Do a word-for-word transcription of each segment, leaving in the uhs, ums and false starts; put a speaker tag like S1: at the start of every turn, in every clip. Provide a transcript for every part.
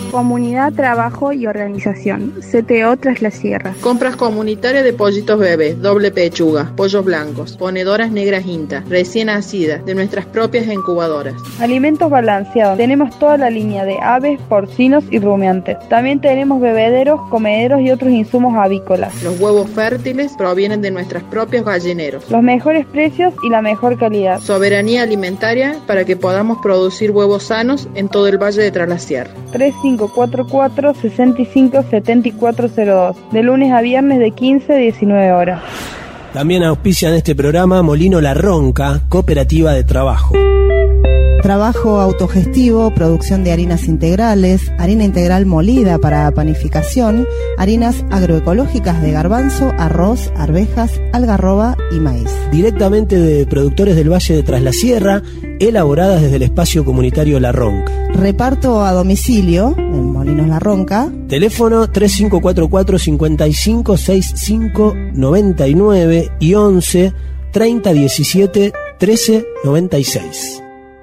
S1: Comunidad, Trabajo y Organización, C T O Tras la Sierra.
S2: Compras comunitarias de pollitos bebés, doble pechuga, pollos blancos, ponedoras negras INTA, recién nacidas, de nuestras propias incubadoras.
S1: Alimentos balanceados, tenemos toda la línea de aves, porcinos y rumiantes. También tenemos bebederos, comederos y otros insumos avícolas.
S2: Los huevos fértiles provienen de nuestros propios gallineros.
S1: Los mejores precios y la mejor calidad.
S2: Soberanía alimentaria para que podamos producir huevos sanos en todo el Valle de Tras la Sierra.
S1: tres cinco cuatro cuatro, seis cinco, siete cuatro cero dos, de lunes a viernes de quince a diecinueve horas.
S3: También auspician este programa Molino La Ronca, cooperativa de trabajo.
S4: Trabajo autogestivo, producción de harinas integrales, harina integral molida para panificación, harinas agroecológicas de garbanzo, arroz, arvejas, algarroba y maíz.
S3: Directamente de productores del Valle de Tras la Sierra, elaboradas desde el espacio comunitario La Ronca.
S4: Reparto a domicilio en Molinos La Ronca.
S3: Teléfono tres cinco cuatro cuatro, cinco cinco seis cinco nueve nueve y once, treinta diecisiete, trece noventa y seis.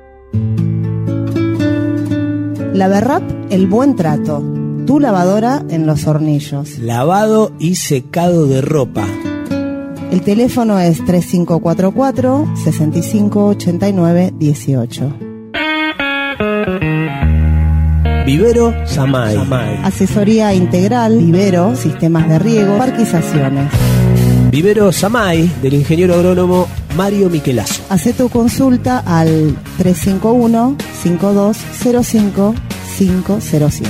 S4: La Berrap, el buen trato. Tu lavadora en Los Hornillos.
S3: Lavado y secado de ropa.
S4: El teléfono es tres cinco cuatro cuatro, seis cinco ocho nueve uno ocho.
S3: Vivero Samay. Samay.
S4: Asesoría integral, vivero, sistemas de riego, parquizaciones.
S3: Vivero Samay, del ingeniero agrónomo Mario Michelazo.
S4: Hacé tu consulta al tres cinco uno, cinco dos cero cinco, cinco cero siete.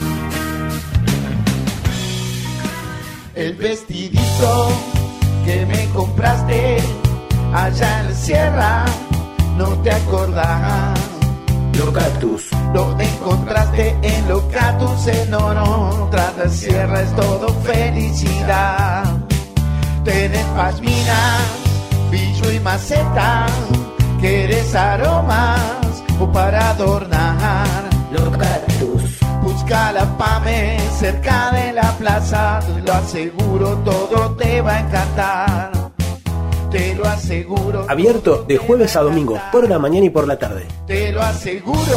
S5: El vestidito que me compraste allá en la sierra, no te acordás.
S3: Locatus.
S5: Lo encontraste en Locatus en Oro. Tras la sierra es todo felicidad. Tenés pashminas, pillo y maceta. ¿Quieres aromas o para adornar?
S3: Locatus.
S5: Busca la Pame cerca de la plaza. Te lo aseguro, todo te va a encantar. Te lo aseguro.
S3: Abierto de jueves a domingo, por la mañana y por la tarde.
S5: Te lo aseguro,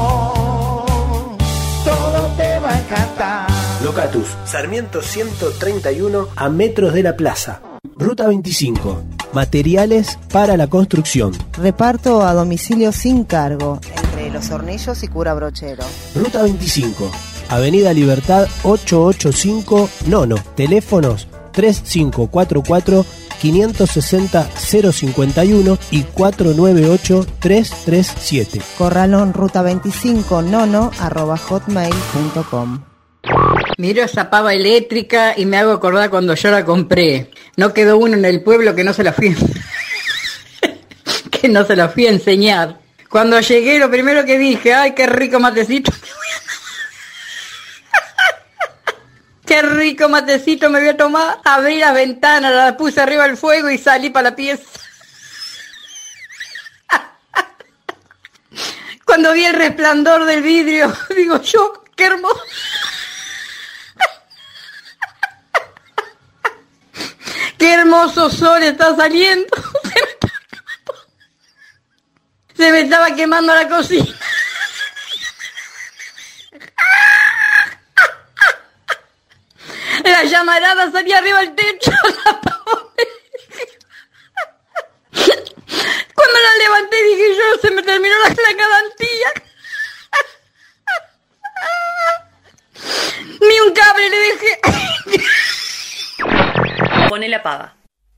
S5: todo te va a encantar.
S3: Locatus, Sarmiento ciento treinta y uno, a metros de la plaza. Ruta veinticinco, materiales para la construcción.
S4: Reparto a domicilio sin cargo, entre Los Hornillos y Cura Brochero.
S3: Ruta veinticinco, Avenida Libertad ochocientos ochenta y cinco, Nono. Teléfonos tres cinco cuatro cuatro, cinco seis cero, cero cinco uno y cuatro nueve ocho, tres tres siete.
S4: Corralón Ruta veinticinco, nono, arroba hotmail punto com.
S6: Miro esa pava eléctrica y me hago acordar cuando yo la compré. No quedó uno en el pueblo que no se la fui que no se la fui a enseñar. Cuando llegué, lo primero que dije, ay, qué rico matecito. Qué rico matecito me voy a tomar. Abrí la ventana, la puse arriba del fuego y salí para la pieza. Cuando vi el resplandor del vidrio, digo yo, qué hermoso. Qué hermoso sol está saliendo. Se me estaba quemando la cocina. La llamarada salía arriba del techo. Cuando la levanté dije yo, se me terminó la, la garantía. Ni un cable le dejé.
S7: Pone la pava.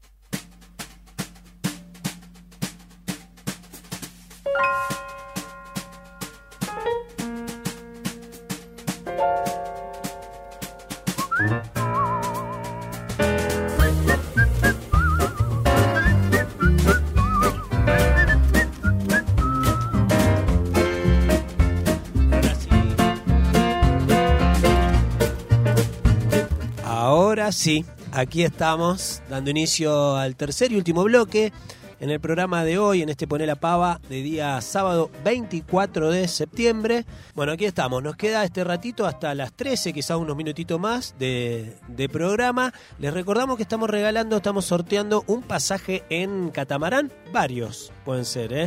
S3: Ahora sí, aquí estamos dando inicio al tercer y último bloque en el programa de hoy, en este Poné la Pava de día sábado veinticuatro de septiembre. Bueno, aquí estamos, nos queda este ratito hasta las trece, quizá unos minutitos más de, de programa. Les recordamos que estamos regalando, estamos sorteando un pasaje en catamarán, varios pueden ser, ¿eh?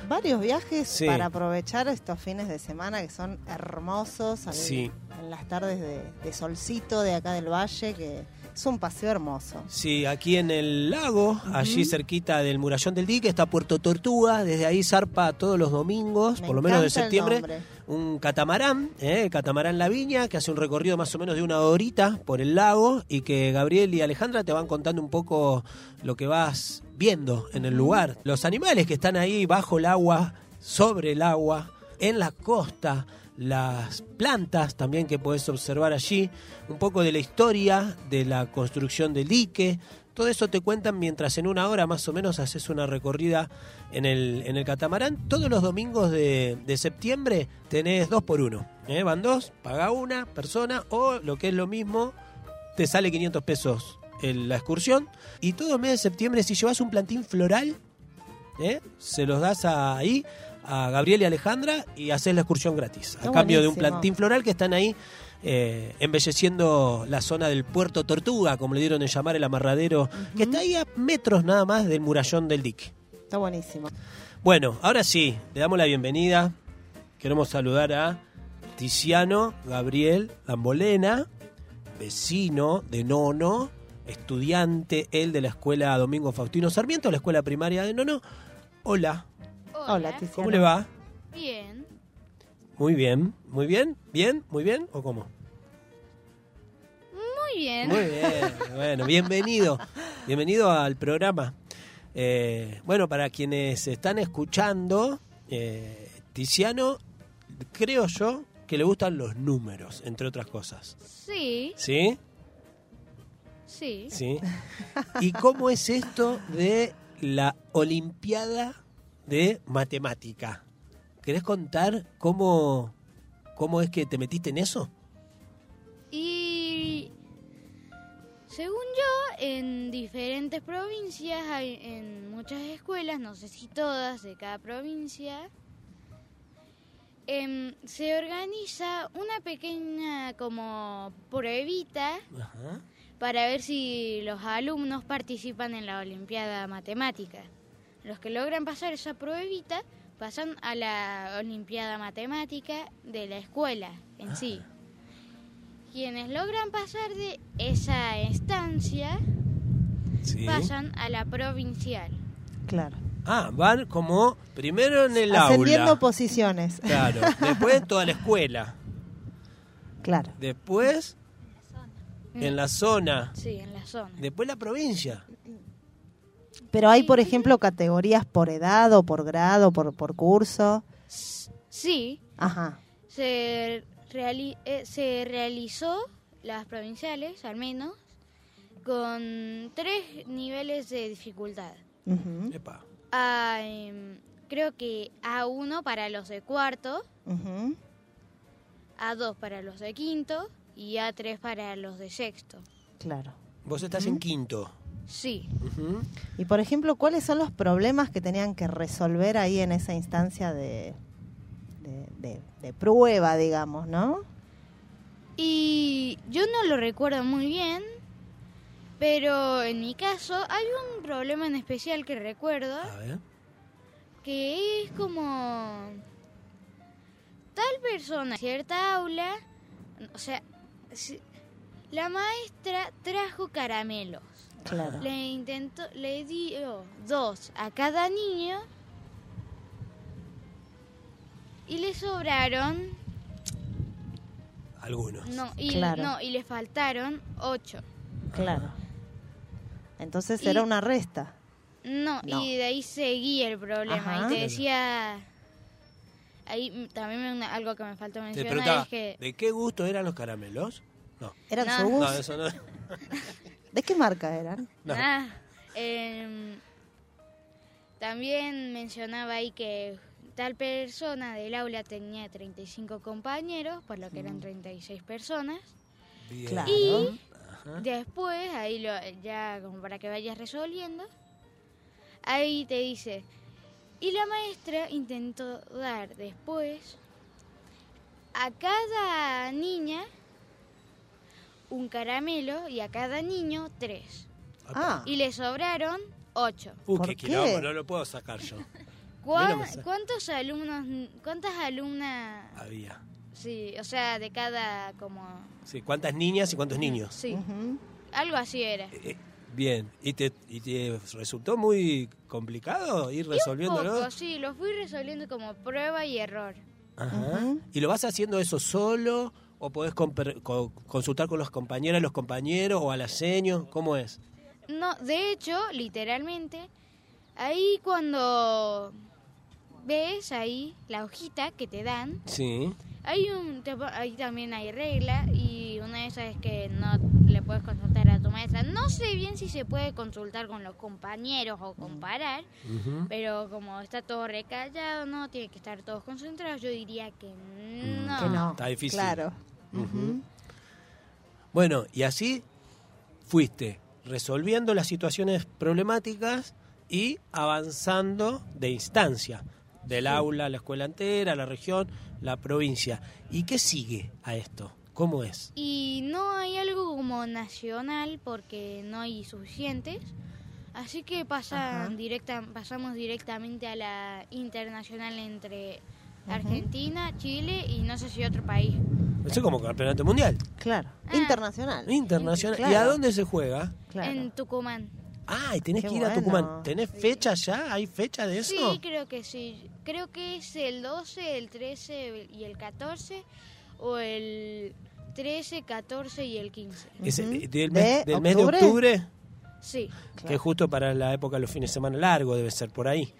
S4: varios viajes
S3: Sí.
S4: para aprovechar estos fines de semana que son hermosos. al-
S3: Sí.
S4: En las tardes de, de solcito de acá del valle, que es un paseo hermoso.
S3: Sí, aquí en el lago, allí cerquita del Murallón del Dique, está Puerto Tortuga. Desde ahí zarpa todos los domingos,
S4: Me
S3: por lo menos de
S4: encanta el
S3: septiembre,
S4: nombre.
S3: un catamarán, ¿eh? el catamarán La Viña, que hace un recorrido más o menos de una horita por el lago y que Gabriel y Alejandra te van contando un poco lo que vas viendo en el lugar. Los animales que están ahí bajo el agua, sobre el agua, en la costa, las plantas también que podés observar allí, un poco de la historia de la construcción del dique. Todo eso te cuentan mientras en una hora más o menos haces una recorrida en el, en el catamarán. Todos los domingos de, de septiembre tenés dos por uno. ¿eh? Van dos, paga una persona o lo que es lo mismo, te sale quinientos pesos en la excursión. Y todo el mes de septiembre si llevas un plantín floral, ¿eh? se los das a- ahí a Gabriel y Alejandra y haces la excursión gratis. A
S4: Está
S3: cambio de un
S4: buenísimo.
S3: plantín floral que están ahí eh, embelleciendo la zona del Puerto Tortuga, como le dieron en llamar el amarradero, que está ahí a metros nada más del Murallón del Dique.
S4: Está buenísimo.
S3: Bueno, ahora sí, le damos la bienvenida. Queremos saludar a Tiziano Gabriel Lambolena, vecino de Nono, estudiante, él de la escuela Domingo Faustino Sarmiento, la escuela primaria de Nono. Hola,
S4: Hola, Tiziano.
S3: ¿cómo le va?
S8: Bien.
S3: Muy bien, muy bien, bien, muy bien, ¿o cómo?
S8: Muy bien.
S3: Muy bien, bueno, bienvenido, bienvenido al programa. Eh, bueno, para quienes están escuchando, eh, Tiziano, creo yo que le gustan los números, entre otras cosas.
S8: Sí,
S3: ¿Sí?
S8: sí.
S3: ¿Sí? ¿Y cómo es esto de la Olimpiada de Matemática? ¿Querés contar cómo, cómo es que te metiste en eso?
S8: Y según yo, en diferentes provincias, hay, en muchas escuelas, no sé si todas, de cada provincia, em, se organiza una pequeña como pruebita
S3: Ajá.
S8: para ver si los alumnos participan en la Olimpiada Matemática. Los que logran pasar esa pruebita pasan a la Olimpiada Matemática de la escuela en sí. Quienes logran pasar de esa instancia
S3: Sí.
S8: pasan a la provincial.
S4: Claro.
S3: Ah, van como primero en el
S4: Ascendiendo
S3: aula.
S4: posiciones.
S3: Claro, después toda la escuela.
S4: Claro.
S3: Después en la zona.
S8: Sí, en la zona.
S3: Después la provincia.
S4: Pero hay, por ejemplo, categorías por edad o por grado, por, por curso.
S8: Sí,
S4: Ajá.
S8: se, reali- eh, se realizó las provinciales, al menos, con tres niveles de dificultad.
S4: Ujú,
S3: Epa.
S8: A, em, creo que A uno para los de cuarto,
S4: ujú.
S8: A dos para los de quinto y A tres para los de sexto.
S4: Claro.
S3: Vos estás en quinto.
S8: Sí.
S3: Ujú.
S4: Y, por ejemplo, ¿cuáles son los problemas que tenían que resolver ahí en esa instancia de, de, de- de prueba, digamos, no?
S8: Y yo no lo recuerdo muy bien, pero en mi caso hay un problema en especial que recuerdo,
S3: A ver.
S8: que es como tal persona, cierta aula, o sea, si- la maestra trajo caramelos.
S4: Claro.
S8: Le intentó, le dio dos a cada niño y le sobraron,
S3: Algunos.
S8: no, y
S4: Claro.
S8: no, y le faltaron ocho.
S4: Claro. Entonces
S8: Y-
S4: era una resta.
S8: No,
S4: No.
S8: y de ahí seguía el problema.
S4: Ajá.
S8: Y te decía, ahí mm, también me- una- algo que me faltó
S3: Te
S8: mencionar
S3: preguntaba,
S8: es que
S3: ¿de qué gusto eran los caramelos? No.
S4: ¿Eran
S8: No.
S4: Subus?
S3: No, eso no.
S4: ¿De qué marca eran?
S3: No.
S8: ah, em, también mencionaba ahí que tal persona del aula tenía treinta y cinco compañeros, por lo que eran treinta y seis personas.
S3: Bien.
S4: Claro.
S8: Y
S3: Ajá.
S8: después, ahí lo, ya como para que vayas resolviendo, ahí te dice, y la maestra intentó dar después a cada niña un caramelo y a cada niño tres.
S4: Ah,
S8: Y le sobraron ocho.
S3: Uh,
S4: ¿Por
S3: qué
S4: qué?
S3: quilombo, no lo puedo sacar yo.
S8: ¿Cuá-
S3: Menos me-
S8: ¿Cuántos alumnos, cuántas alumnas?
S3: Había.
S8: Sí, o sea, de cada como...
S3: Sí, ¿cuántas niñas y cuántos niños?
S8: Sí,
S4: Ujú.
S8: algo así era.
S3: Eh, bien, ¿Y te, ¿y te resultó muy complicado ir
S8: Un
S3: resolviéndolo?
S8: poco, sí, lo fui resolviendo como prueba y error.
S3: Ajá.
S4: Ujú.
S3: ¿Y lo vas haciendo eso solo o podés comper- co- consultar con los compañeros, los compañeros o a la seño? ¿Cómo es?
S8: No, de hecho, literalmente, ahí cuando ves ahí la hojita que te dan,
S3: Sí.
S8: hay un, te- ahí también hay regla y una de esas es que no le puedes consultar a tu maestra. No sé bien si se puede consultar con los compañeros o comparar,
S3: Ujú.
S8: pero como está todo recallado, no tiene que estar todos concentrados, yo diría que no.
S4: Que no.
S3: Está difícil.
S4: Claro.
S3: Ujú. Bueno, y así fuiste resolviendo las situaciones problemáticas y avanzando de instancia, del aula a la escuela entera, la región, la provincia. ¿Y qué sigue a esto? ¿Cómo es?
S8: Y no hay algo como nacional porque no hay suficientes, así que pasan
S4: Ajá.
S8: directa, pasamos directamente a la internacional entre Argentina, Chile y no sé si otro país.
S3: Eso es como campeonato mundial,
S4: Claro.
S8: Ah.
S4: Internacional.
S3: internacional. ¿Y
S4: Claro.
S3: a dónde se juega?
S4: Claro.
S8: En Tucumán.
S3: Ah, y tenés
S4: Qué
S3: que ir a
S4: bueno.
S3: Tucumán. ¿Tenés fecha ya? ¿Hay fecha de eso?
S8: Sí, creo que sí. Creo que es el doce, el trece y el catorce o el trece, catorce y el quince.
S3: Ese-
S4: Ujú.
S3: del,
S4: ¿De
S3: mes, del mes de
S4: octubre?
S3: octubre,
S8: Sí.
S3: que es justo para la época de los fines de semana largo, debe ser por ahí.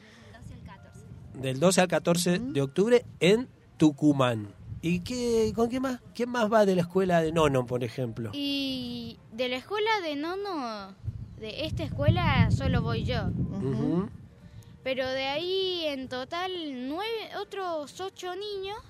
S3: Del doce al catorce de octubre en Tucumán. ¿Y qué, con quién más? ¿Quién más va de la escuela de Nono, por ejemplo?
S8: Y de la escuela de Nono, de esta escuela solo voy yo.
S3: Ujú.
S8: Pero de ahí en total nueve, otros ocho niños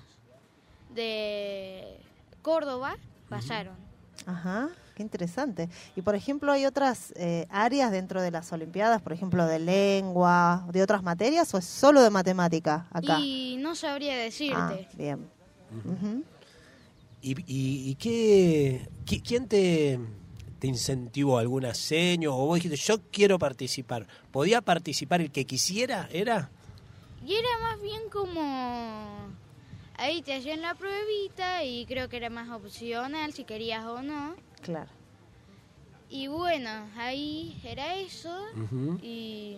S8: de Córdoba pasaron.
S4: Ajá, qué interesante. Y por ejemplo, ¿hay otras eh, áreas dentro de las Olimpiadas, por ejemplo, de lengua, de otras materias, o es solo de matemática acá?
S8: Y no sabría
S4: Ah,
S8: decirte.
S4: bien. Ujú.
S3: ¿Y, y, y qué, qui- quién te, te incentivó? ¿Alguna seño? ¿O vos dijiste, yo quiero participar? ¿Podía participar el que quisiera? ¿Era?
S8: Y era más bien como... Ahí te hacían la pruebita y creo que era más opcional si querías o no.
S4: Claro.
S8: Y bueno, ahí era eso.
S3: Ujú.
S8: Y...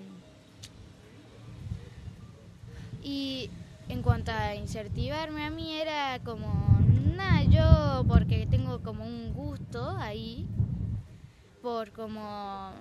S8: Y en cuanto a incentivarme a mí era como... Nada, yo porque tengo como un gusto ahí. Por como...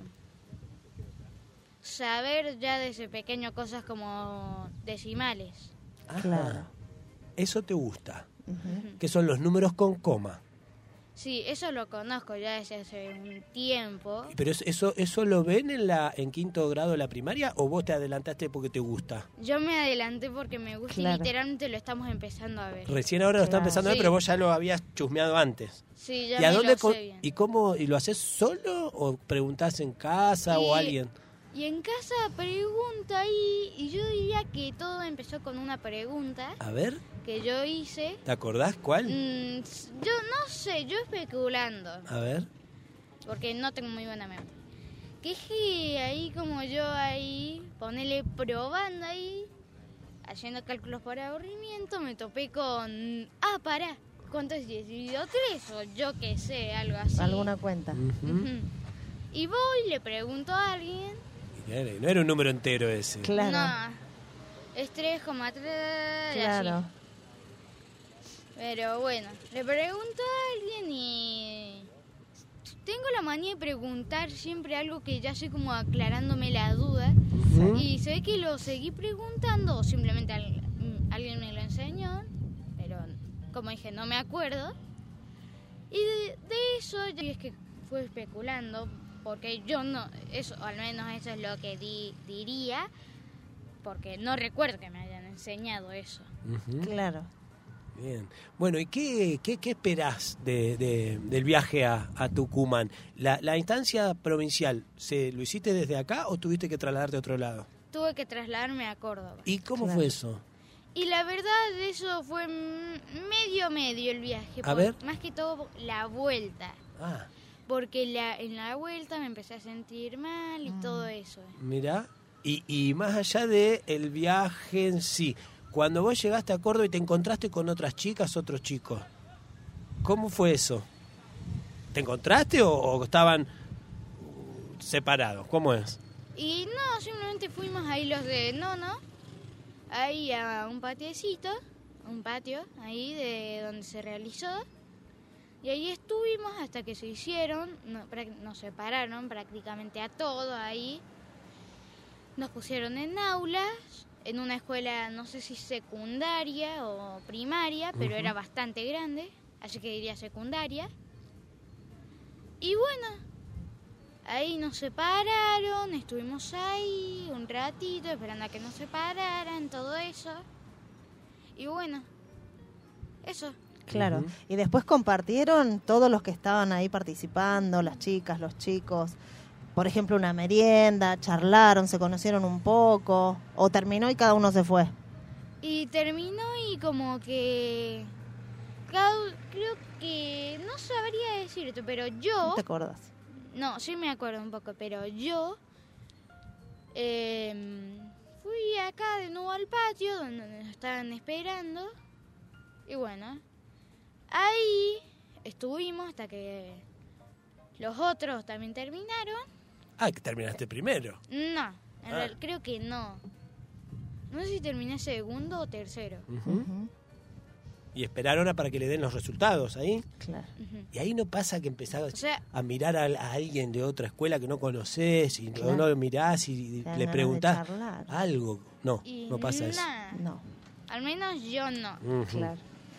S8: Saber ya desde pequeño cosas como decimales.
S3: Ajá.
S4: Claro.
S3: Eso te gusta.
S4: Ujú.
S3: Que son los números con coma.
S8: Sí, eso lo conozco ya desde hace un tiempo.
S3: ¿Pero eso, eso, eso lo ven en la en quinto grado de la primaria o vos te adelantaste porque te gusta?
S8: Yo me adelanté porque me gusta
S4: Claro.
S8: y literalmente lo estamos empezando a ver.
S3: Recién ahora lo está
S4: Claro.
S3: empezando a ver,
S8: Sí.
S3: pero vos ya lo habías chusmeado antes.
S8: Sí, ya
S3: ¿Y a
S8: me
S3: dónde
S8: lo
S3: co-
S8: sé bien.
S3: y cómo y lo haces solo o preguntás en casa o
S8: Y-
S3: alguien?
S8: Y en casa pregunta ahí, y yo diría que todo empezó con una pregunta
S3: A ver,
S8: que yo hice.
S3: ¿te acordás cuál?
S8: Mm, yo no sé, yo especulando,
S3: A ver.
S8: porque no tengo muy buena memoria. Que es que ahí como yo ahí, ponele probando ahí, haciendo cálculos por aburrimiento, me topé con... Ah, pará, ¿cuánto es diez dividido tres? O yo qué sé, algo así.
S4: ¿Alguna cuenta?
S3: Ujú.
S8: Ujú. Y voy, le pregunto a alguien.
S3: Y no era- no era un número entero ese.
S4: Claro.
S8: No, es tres coma tres.
S4: Claro.
S8: Pero bueno, le pregunto a alguien y tengo la manía de preguntar siempre algo que ya sé como aclarándome la duda.
S3: Ujú.
S8: Y se ve que lo seguí preguntando o simplemente al- mm, alguien me lo enseñó, pero como dije, no me acuerdo. Y de, de eso ya es que fue especulando, porque yo no, eso, o al menos eso es lo que di- diría, porque no recuerdo que me hayan enseñado eso.
S3: Ujú.
S4: Claro.
S3: Bien. Bueno, ¿y qué, qué, qué esperás de, de- del viaje a, a Tucumán? ¿La, la instancia provincial, ¿se lo hiciste desde acá o tuviste que trasladarte a otro lado?
S8: Tuve que trasladarme a Córdoba.
S3: ¿Y cómo
S4: Claro.
S3: fue eso?
S8: Y la verdad, eso fue mm, medio medio el viaje.
S3: A ver.
S8: Más que todo la vuelta.
S3: Ah,
S8: Porque la, en la vuelta me empecé a sentir mal y todo eso.
S3: mirá. Y, y más allá de el viaje en sí, cuando vos llegaste a Córdoba y te encontraste con otras chicas, otros chicos, ¿cómo fue eso? ¿Te encontraste o, o estaban separados? ¿Cómo es?
S8: Y no, simplemente fuimos ahí los de Nono, ahí a un patiecito, un patio, ahí de donde se realizó. Y ahí estuvimos hasta que se hicieron, no, nos separaron prácticamente a todos ahí. Nos pusieron en aulas, en una escuela, no sé si secundaria o primaria, pero uh-huh. era bastante grande, así que diría secundaria. Y bueno, ahí nos separaron, estuvimos ahí un ratito esperando a que nos separaran, todo eso. Y bueno, eso.
S4: Claro,
S3: Uh-huh.
S4: y después compartieron todos los que estaban ahí participando, las chicas, los chicos, por ejemplo, una merienda, charlaron, se conocieron un poco, o terminó y cada uno se fue.
S8: Y terminó y como que... Cada, creo que... No sabría decirte, pero yo...
S4: ¿No te acuerdas?
S8: No, sí me acuerdo un poco, pero yo... Eh, fui acá de nuevo al patio, donde nos estaban esperando. Y bueno, ahí estuvimos hasta que los otros también terminaron.
S3: Ah, que terminaste primero.
S8: No, en
S3: Ah.
S8: real, creo que no. No sé si terminé segundo o tercero.
S3: Uh-huh.
S4: Uh-huh.
S3: Y esperaron a para que le den los resultados ahí.
S4: Claro.
S8: Ujú.
S3: Y ahí no pasa que empezás
S8: O sea,
S3: a mirar a, a alguien de otra escuela que no conoces y
S4: Claro.
S3: no lo mirás y
S4: Te dan
S3: le
S4: ganas de
S3: preguntás
S4: charlar.
S3: algo. No,
S8: y
S3: no pasa eso.
S8: nada.
S4: No,
S8: Al menos yo no.
S3: Ujú.
S4: claro.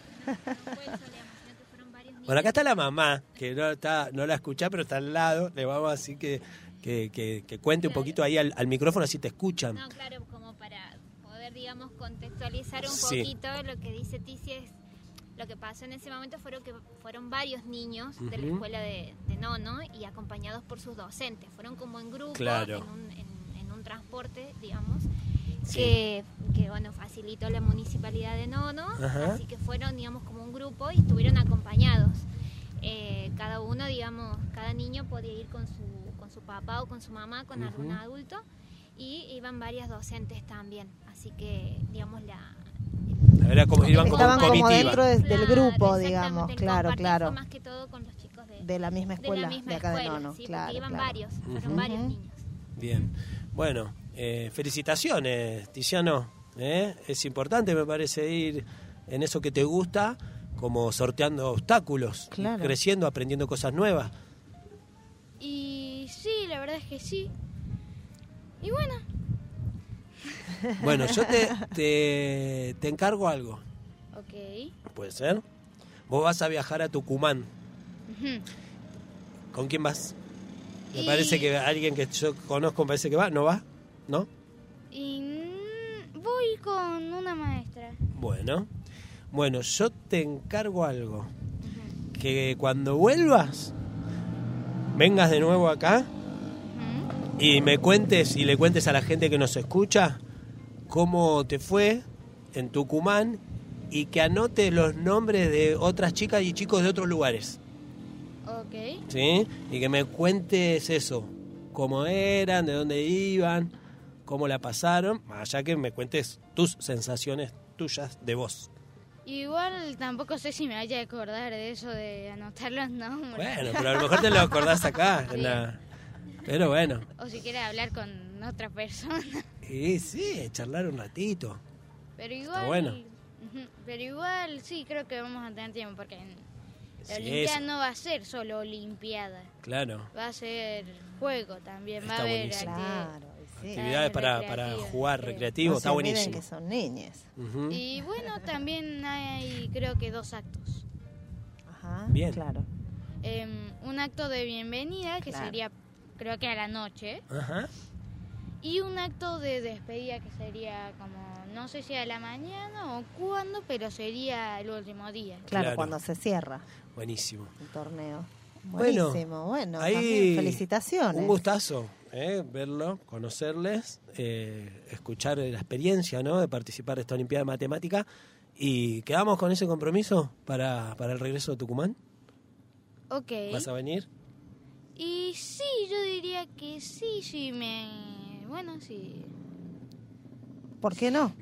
S3: Bueno, acá está la mamá, que no está, no la escuchá, pero está al lado. Le vamos así que, que, que, que cuente un poquito ahí al, al micrófono, así te escuchan.
S9: No, claro, como para poder, digamos, contextualizar un
S3: Sí.
S9: poquito lo que dice Tizi es lo que pasó en ese momento fueron que fueron varios niños de la
S3: Ujú.
S9: escuela de, de Nono y acompañados por sus docentes. Fueron como en grupo,
S3: Claro.
S9: en, un, en, en un transporte, digamos,
S3: Sí.
S9: que, que bueno, facilitó la municipalidad de Nono.
S3: Ajá.
S9: Así que fueron, digamos, como un grupo y estuvieron acompañados. Eh, cada uno, digamos, cada niño podía ir con su, con su papá o con su mamá, con
S3: Ujú.
S9: algún adulto, y iban varias docentes también. Así que, digamos, la...
S3: Era como, iban como
S4: Estaban
S3: en
S4: como
S3: comitiva.
S4: dentro de- del
S9: Claro,
S4: grupo,
S9: exactamente,
S4: digamos,
S9: el
S4: claro,
S9: compartir
S4: claro.
S9: fue más que todo con los chicos de,
S4: De la misma
S9: de
S4: escuela,
S9: la
S4: de,
S9: misma
S4: acá
S9: escuela,
S4: de Nono,
S9: sí,
S4: claro,
S9: porque iban
S4: claro.
S9: varios, fueron
S3: Ujú.
S9: varios niños.
S3: Bien. Bueno, eh, felicitaciones, Tiziano. ¿eh? Es importante, me parece, ir en eso que te gusta, como sorteando obstáculos,
S4: Claro.
S3: creciendo, aprendiendo cosas nuevas.
S8: Y sí, la verdad es que sí. Y bueno,
S3: Bueno, yo te, te, te encargo algo.
S8: ok.
S3: ¿Puede ser? Vos vas a viajar a Tucumán.
S8: Ujú.
S3: ¿Con quién vas? Me
S8: Y-
S3: parece que alguien que yo conozco me parece que va. ¿No va? ¿No?
S8: Y mm, voy con una maestra.
S3: Bueno. Bueno, yo te encargo algo. Que cuando vuelvas, vengas de nuevo acá
S8: Ujú.
S3: y me cuentes y le cuentes a la gente que nos escucha cómo te fue en Tucumán y que anotes los nombres de otras chicas y chicos de otros lugares.
S8: Ok.
S3: ¿Sí? Y que me cuentes eso, cómo eran, de dónde iban, cómo la pasaron, más allá que me cuentes tus sensaciones tuyas de vos.
S8: Igual tampoco sé si me vaya a acordar de eso de anotar los nombres.
S3: Bueno, pero a lo mejor te lo acordás acá. En la... Pero bueno.
S8: O si quieres hablar con otra persona.
S3: Y sí, charlar un ratito.
S8: Pero igual...
S3: bueno.
S8: Ujú, pero igual sí, creo que vamos a tener tiempo porque en- la
S3: Sí,
S8: Olimpiada
S3: eso.
S8: no va a ser solo Olimpiada.
S3: Claro.
S8: Va a ser juego también. Va
S3: Está
S8: a haber
S3: buenísimo.
S8: acti-
S4: Claro, y sí.
S3: Actividades para, para
S8: recreativas,
S3: jugar
S8: sí.
S3: recreativo,
S4: No
S3: está
S4: se olviden
S3: buenísimo.
S4: que son niñas.
S3: Ujú.
S8: Y bueno, también hay creo que dos actos.
S4: Ajá,
S3: Bien.
S4: claro.
S8: Em, un acto de bienvenida que
S4: Claro.
S8: sería creo que a la noche.
S3: Ajá.
S8: Y un acto de despedida que sería como, no sé si a la mañana o cuándo, pero sería el último día.
S4: Claro,
S3: Claro.
S4: cuando se cierra
S3: Buenísimo.
S4: el torneo.
S3: Bueno,
S4: Buenísimo, bueno,
S3: ahí
S4: también felicitaciones.
S3: Un gustazo, ¿eh? Verlo, conocerles, eh, escuchar la experiencia, ¿no? De participar de esta Olimpiada de Matemática. ¿Y quedamos con ese compromiso para, para el regreso a Tucumán?
S8: Ok.
S3: ¿Vas a venir?
S8: Y sí, yo diría que sí, sí me... bueno, sí.
S10: ¿Por qué no?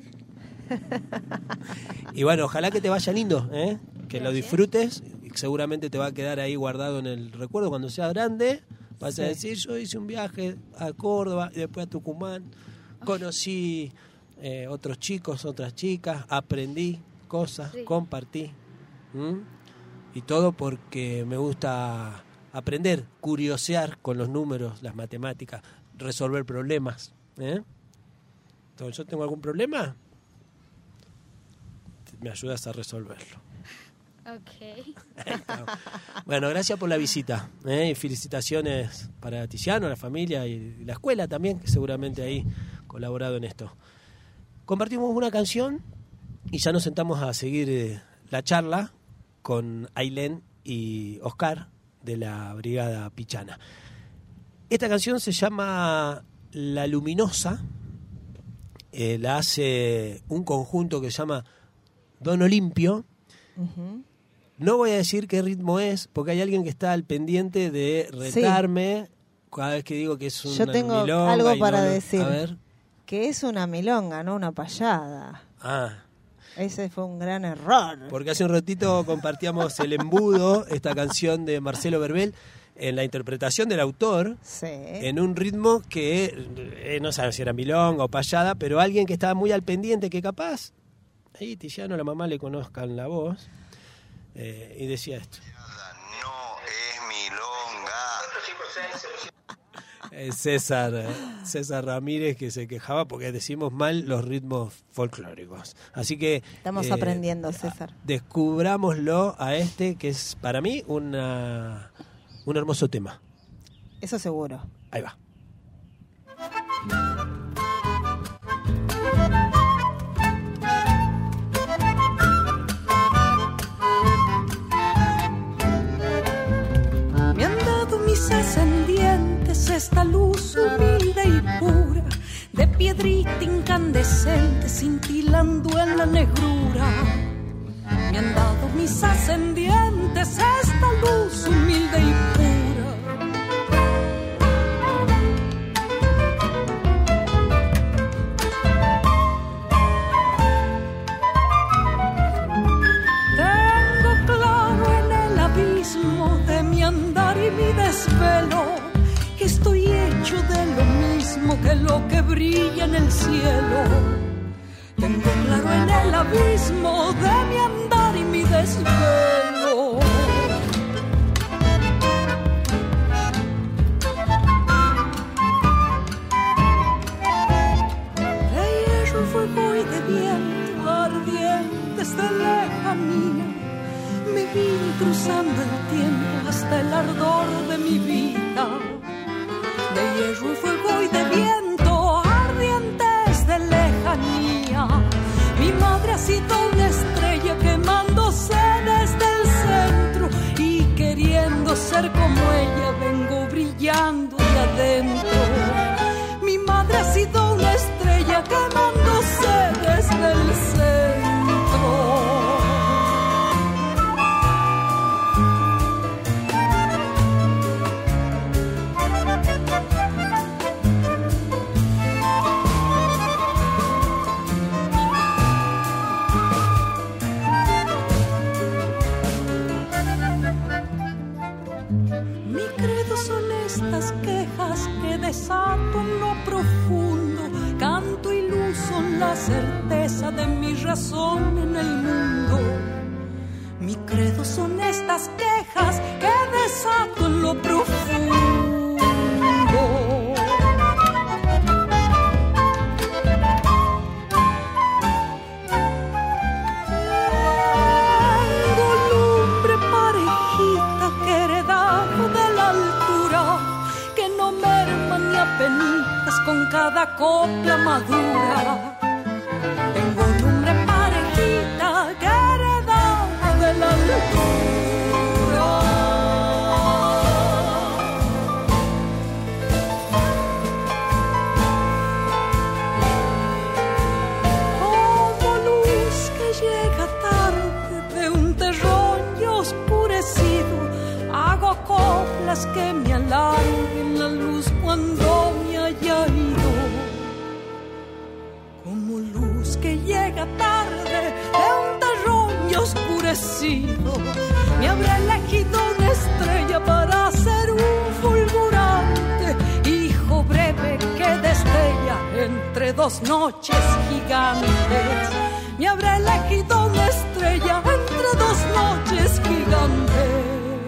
S3: Y bueno, ojalá que te vaya lindo, ¿eh? Que
S8: Gracias.
S3: lo disfrutes. Y seguramente te va a quedar ahí guardado en el recuerdo cuando seas grande. Vas
S10: Sí.
S3: a decir, yo hice un viaje a Córdoba y después a Tucumán. Conocí eh, otros chicos, otras chicas. Aprendí cosas,
S8: Sí.
S3: compartí. ¿Mm? Y todo porque me gusta aprender, curiosear con los números, las matemáticas, resolver problemas. ¿eh? Entonces, yo tengo algún problema, me ayudas a resolverlo.
S8: Ok.
S3: Bueno, gracias por la visita, ¿eh? Y felicitaciones para Tiziano, la familia y la escuela también, que seguramente ahí colaborado en esto. Compartimos una canción y ya nos sentamos a seguir eh, la charla con Ailén y Oscar de la Brigada Pichana. Esta canción se llama La Luminosa, eh, la hace un conjunto que se llama Don Olimpio.
S10: Uh-huh.
S3: No voy a decir qué ritmo es, porque hay alguien que está al pendiente de retarme sí. cada vez que digo que es una
S10: Yo tengo
S3: milonga
S10: algo
S3: y
S10: para
S3: no,
S10: decir.
S3: A ver.
S10: Que es una milonga, no una payada.
S3: Ah.
S10: Ese fue un gran error.
S3: Porque hace un ratito compartíamos El Embudo, esta canción de Marcelo Verbel, en la interpretación del autor,
S10: sí.
S3: en un ritmo que eh, no sabemos si era milonga o payada, pero alguien que estaba muy al pendiente, que capaz, ahí Tiziano, la mamá le conozcan la voz, eh, y decía esto.
S11: No es milonga.
S3: Eh, César, César Ramírez, que se quejaba porque decimos mal los ritmos folclóricos. Así que
S10: estamos
S3: eh,
S10: aprendiendo, César.
S3: Descubrámoslo a este, que es para mí una, un hermoso tema.
S10: Eso seguro.
S3: Ahí va.
S12: Me han dado mis ascendientes esta luz humilde y pura, de piedrita incandescente cintilando en la negrura. Me han dado mis ascendientes esta luz humilde y pura. Tengo claro en el abismo de mi andar y mi desvelo que estoy hecho de lo mismo que lo que brilla en el cielo. Tengo claro en el abismo de mi andar y mi desvelo. De hierro, fuego y de viento ardientes de lejanía, me vine cruzando el tiempo hasta el ardor de mi vida. De hierro, fuego y de viento ardientes de lejanía, mi madre ha sido una estrella quemándose desde el centro, y queriendo ser como ella vengo brillando de adentro. Mi madre ha sido una estrella quemándose desde el centro. Mi credo son estas quejas que desato en lo profundo. Canto y luz son la certeza de mi razón en el mundo. Mi credo son estas quejas que desato en lo profundo. Tengo lumbre parejita que heredado de la altura, que no merma ni apenitas con cada copla madura. Tengo lumbre parejita que heredado de la altura. Como luz que llega tarde de un terrón ya oscurecido, hago coplas que me alarguen la luz cuando me haya ido. larga tarde de un terruño oscurecido, me habrá elegido una estrella para ser un fulgurante hijo breve que destella entre dos noches gigantes. Me habrá elegido una estrella entre dos noches gigantes.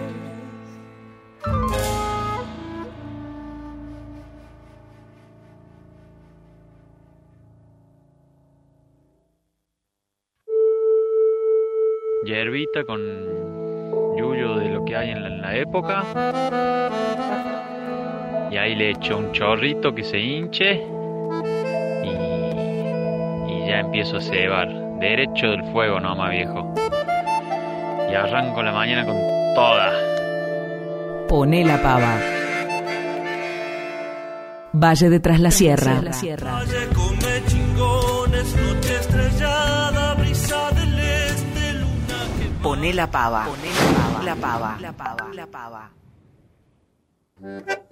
S13: Hierbita con yuyo de lo que hay en la, en la época. Y ahí le echo un chorrito que se hinche. Y, y ya empiezo a cebar. Derecho del fuego nomás, viejo. Y arranco la mañana con toda.
S14: Poné la pava. Valle de Tras la Sierra.
S15: Valle come chingones, noche estrellada, brisa del este, luna que...
S14: Poné la pava. Poné la pava. La pava. La pava. La pava.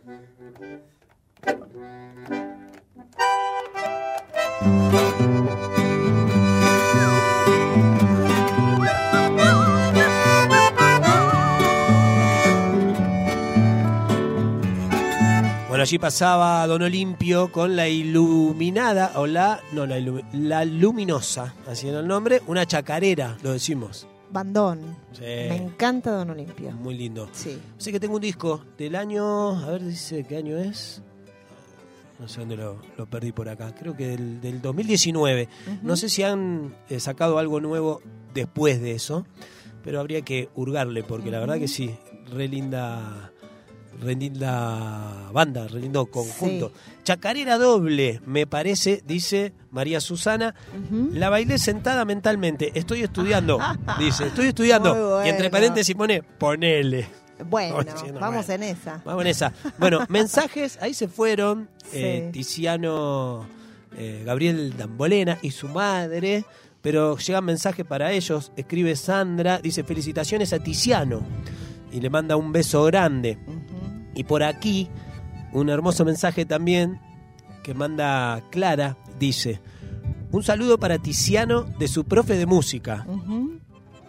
S3: Bueno, allí pasaba Don Olimpio con la iluminada, o la, no, la, ilu, la luminosa, así era el nombre, una chacarera, lo decimos.
S10: Bandón.
S3: Sí.
S10: Me encanta Don Olimpio.
S3: Muy lindo.
S10: Sí.
S3: Sé que tengo un disco del año, a ver, dice qué año es. No sé dónde lo, lo perdí por acá. Creo que del, del dos mil diecinueve. Uh-huh. No sé si han eh, sacado algo nuevo después de eso, pero habría que hurgarle, porque uh-huh. la verdad que sí, re linda... Re linda banda, re lindo conjunto. Sí. Chacarera doble, me parece, dice María Susana. Uh-huh. La bailé sentada mentalmente. Estoy estudiando, dice, estoy estudiando. Bueno. Y entre paréntesis pone, ponele.
S10: Bueno, no, vamos bueno. en esa.
S3: Vamos en esa. Bueno, mensajes, ahí se fueron. Sí. Eh, Tiziano, eh, Gabriel Dambolena y su madre. Pero llegan mensajes para ellos. Escribe Sandra, dice, felicitaciones a Tiziano. Y le manda un beso grande. Uh-huh. Y por aquí, un hermoso mensaje también que manda Clara, dice, un saludo para Tiziano de su profe de música. Uh-huh.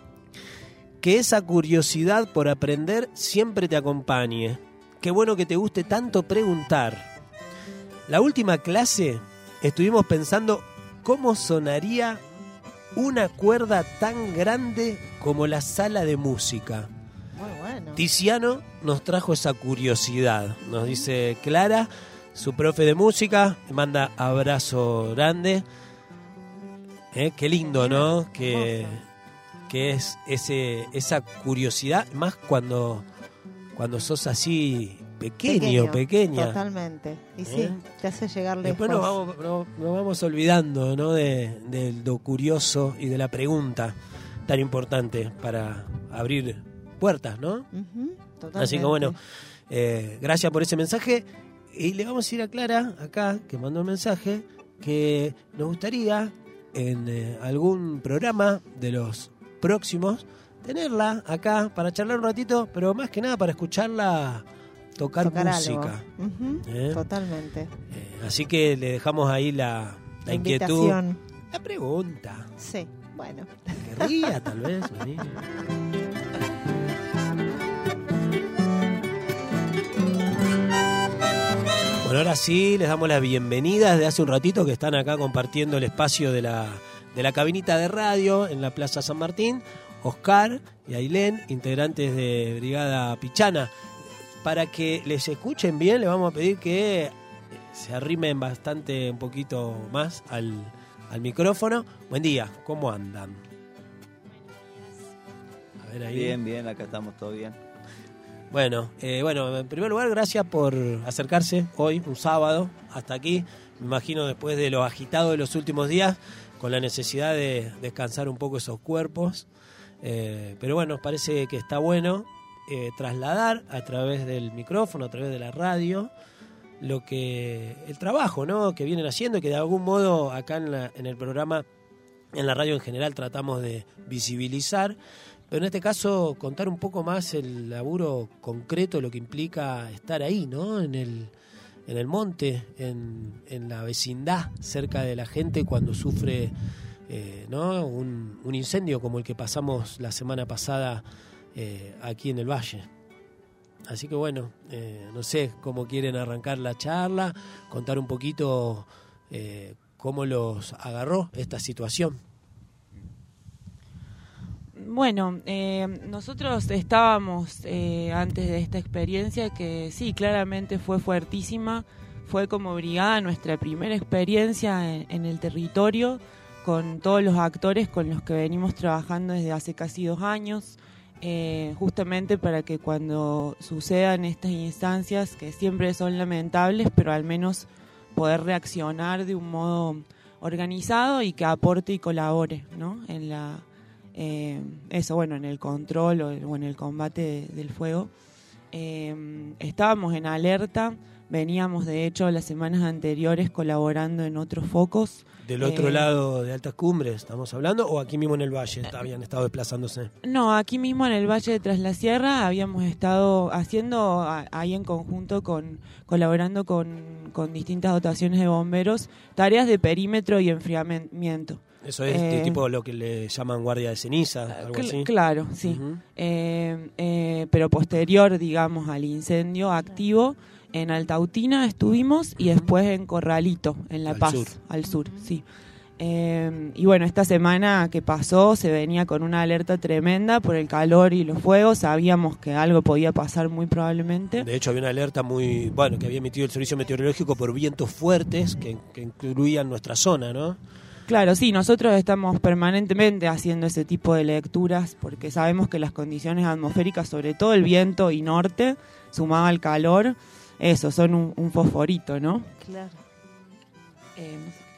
S3: Que esa curiosidad por aprender siempre te acompañe. Qué bueno que te guste tanto preguntar. La última clase estuvimos pensando cómo sonaría una cuerda tan grande como la sala de música. Muy bueno. Tiziano nos trajo esa curiosidad, nos dice Clara, su profe de música, me manda abrazo grande. ¿Eh? Qué lindo, ¿no? Que, que es ese esa curiosidad, más cuando, cuando sos así pequeño, Pequeño pequeña.
S10: Totalmente. Y sí, ¿Eh? te hace llegar lejos.
S3: Después nos vamos, nos, nos vamos olvidando, ¿no? De, de lo curioso y de la pregunta tan importante para abrir puertas, ¿no? Uh-huh, así que bueno, eh, gracias por ese mensaje. Y le vamos a ir a Clara, acá, que mandó un mensaje, que nos gustaría en eh, algún programa de los próximos tenerla acá para charlar un ratito, pero más que nada para escucharla tocar, tocar música.
S10: Uh-huh, ¿Eh? Totalmente.
S3: Eh, así que le dejamos ahí la, la, la inquietud. La pregunta.
S10: Sí, bueno.
S3: Querría, tal vez, venir. Bueno, ahora sí, les damos las bienvenidas de hace un ratito que están acá compartiendo el espacio de la, de la cabinita de radio en la Plaza San Martín. Oscar y Ailén, integrantes de Brigada Pichana. Para que les escuchen bien, les vamos a pedir que se arrimen bastante, un poquito más al, al micrófono. Buen día, ¿cómo andan?
S16: A ver ahí. Bien, bien, acá estamos, todo bien.
S3: Bueno, eh, bueno, en primer lugar, gracias por acercarse hoy, un sábado, hasta aquí. Me imagino después de lo agitado de los últimos días, con la necesidad de descansar un poco esos cuerpos. Eh, pero bueno, nos parece que está bueno eh, trasladar a través del micrófono, a través de la radio, lo que el trabajo, ¿no?, que vienen haciendo y que de algún modo acá en, la, en el programa, en la radio en general, tratamos de visibilizar. Pero en este caso, contar un poco más el laburo concreto, lo que implica estar ahí, ¿no? En el, en el monte, en, en la vecindad, cerca de la gente cuando sufre eh, ¿no? Un, un incendio como el que pasamos la semana pasada eh, aquí en el Valle. Así que bueno, eh, no sé cómo quieren arrancar la charla, contar un poquito eh, cómo los agarró esta situación.
S17: Bueno, eh, nosotros estábamos eh, antes de esta experiencia que sí, claramente fue fuertísima. Fue como brigada nuestra primera experiencia en, en el territorio, con todos los actores con los que venimos trabajando desde hace casi dos años, eh, justamente para que cuando sucedan estas instancias, que siempre son lamentables, pero al menos poder reaccionar de un modo organizado y que aporte y colabore, ¿no? En la eh, eso, bueno, en el control o, o en el combate de, del fuego. Eh, estábamos en alerta. Veníamos, de hecho, las semanas anteriores colaborando en otros focos.
S3: ¿Del otro eh, lado de Altas Cumbres estamos hablando o aquí mismo en el Valle habían estado desplazándose?
S17: No, aquí mismo en el Valle de Tras la Sierra habíamos estado haciendo, ahí en conjunto, con colaborando con, con distintas dotaciones de bomberos, tareas de perímetro y enfriamiento.
S3: Eso es eh, tipo lo que le llaman guardia de ceniza, algo
S17: cl-
S3: así.
S17: Claro, sí. Uh-huh. eh, eh, pero posterior, digamos, al incendio activo, en Altautina estuvimos y después en Corralito, en La
S3: al
S17: Paz,
S3: sur.
S17: al sur, sí. Eh, y bueno, esta semana que pasó se venía con una alerta tremenda por el calor y los fuegos. Sabíamos que algo podía pasar muy probablemente.
S3: De hecho, había una alerta muy, bueno, que había emitido el Servicio Meteorológico por vientos fuertes que, que incluían nuestra zona, ¿no?
S17: Claro, sí, nosotros estamos permanentemente haciendo ese tipo de lecturas porque sabemos que las condiciones atmosféricas, sobre todo el viento y norte, sumado al calor, eso, son un, un fosforito, ¿no?
S10: Claro.
S17: Eh,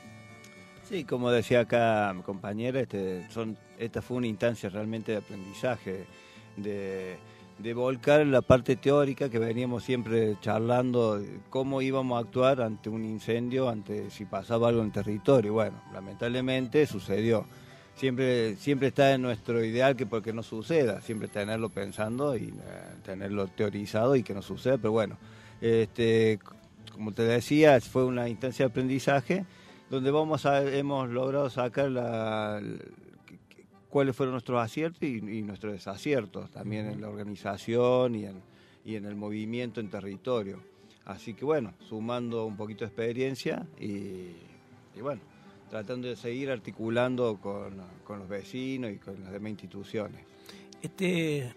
S16: sí, como decía acá mi compañera, este, son, esta fue una instancia realmente de aprendizaje, de, de volcar la parte teórica que veníamos siempre charlando, cómo íbamos a actuar ante un incendio, ante si pasaba algo en el territorio. Bueno, lamentablemente sucedió. Siempre siempre está en nuestro ideal que porque no suceda, siempre tenerlo pensando y eh, tenerlo teorizado y que no suceda, pero bueno. Este, como te decía, fue una instancia de aprendizaje donde vamos a, hemos logrado sacar la, la, cuáles fueron nuestros aciertos y, y nuestros desaciertos, también en la organización y en, y en el movimiento en territorio. Así que bueno, sumando un poquito de experiencia y, y bueno, tratando de seguir articulando con, con los vecinos y con las demás instituciones.
S3: Este...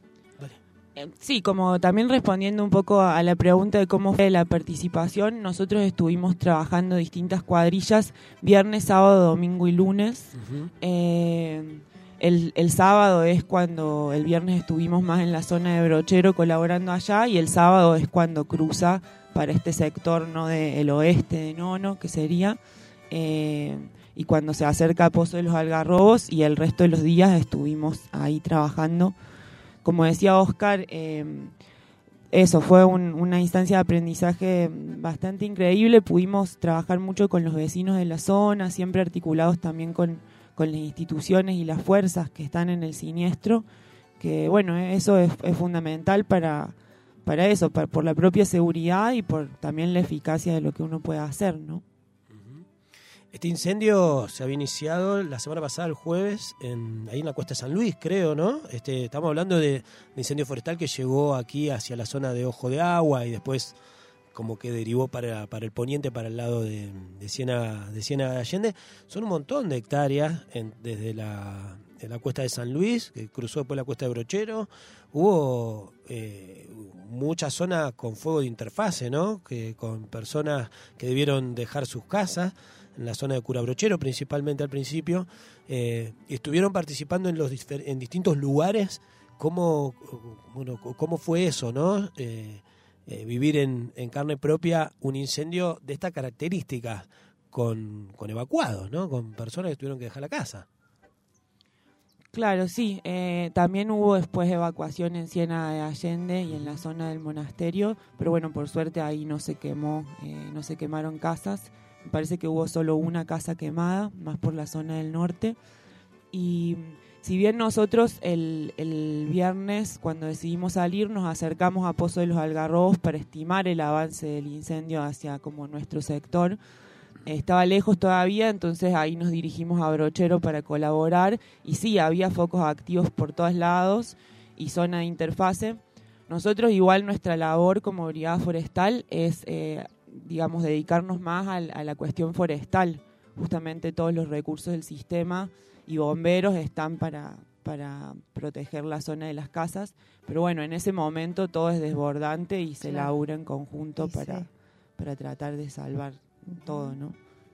S17: Sí, como también respondiendo un poco a la pregunta de cómo fue la participación, nosotros estuvimos trabajando distintas cuadrillas, viernes, sábado, domingo y lunes. Uh-huh. Eh, el, el sábado es cuando, el viernes estuvimos más en la zona de Brochero colaborando allá, y el sábado es cuando cruza para este sector, ¿no?, del oeste de Nono, que sería, eh, y cuando se acerca a Pozo de los Algarrobos, y el resto de los días estuvimos ahí trabajando. Como decía Oscar, eh, eso fue un, una instancia de aprendizaje bastante increíble. Pudimos trabajar mucho con los vecinos de la zona, siempre articulados también con, con las instituciones y las fuerzas que están en el siniestro, que bueno, eso es, es fundamental para, para eso, para, por la propia seguridad y por también la eficacia de lo que uno pueda hacer, ¿no?
S3: Este incendio se había iniciado la semana pasada, el jueves, en, ahí en la Cuesta de San Luis, creo, ¿no? Este, estamos hablando de, de incendio forestal que llegó aquí hacia la zona de Ojo de Agua y después como que derivó para, para el poniente, para el lado de, de Ciénaga de Ciénaga de Allende. Son un montón de hectáreas en, desde la, de la Cuesta de San Luis, que cruzó después la Cuesta de Brochero. Hubo eh, muchas zonas con fuego de interfase, ¿no? Que, con personas que debieron dejar sus casas, en la zona de Cura Brochero principalmente al principio, eh, estuvieron participando en los en distintos lugares. ¿Cómo, bueno, cómo fue eso, no? Eh, eh, vivir en, en carne propia un incendio de esta característica con, con evacuados, ¿no? Con personas que tuvieron que dejar la casa.
S17: Claro, sí. Eh, también hubo después evacuación en Ciénaga de Allende y en la zona del monasterio, pero bueno, por suerte ahí no se quemó, eh, no se quemaron casas. Me parece que hubo solo una casa quemada, más por la zona del norte. Y si bien nosotros el, el viernes, cuando decidimos salir, nos acercamos a Pozo de los Algarrobos para estimar el avance del incendio hacia como nuestro sector, estaba lejos todavía, entonces ahí nos dirigimos a Brochero para colaborar, y sí, había focos activos por todos lados y zona de interfase. Nosotros igual nuestra labor como Brigada Forestal es, eh, digamos, dedicarnos más a, a la cuestión forestal. Justamente todos los recursos del sistema y bomberos están para, para proteger la zona de las casas, pero bueno, en ese momento todo es desbordante y se
S10: Claro.
S17: labura en conjunto
S10: Y
S17: para,
S10: sí.
S17: para tratar de salvar todo, ¿no?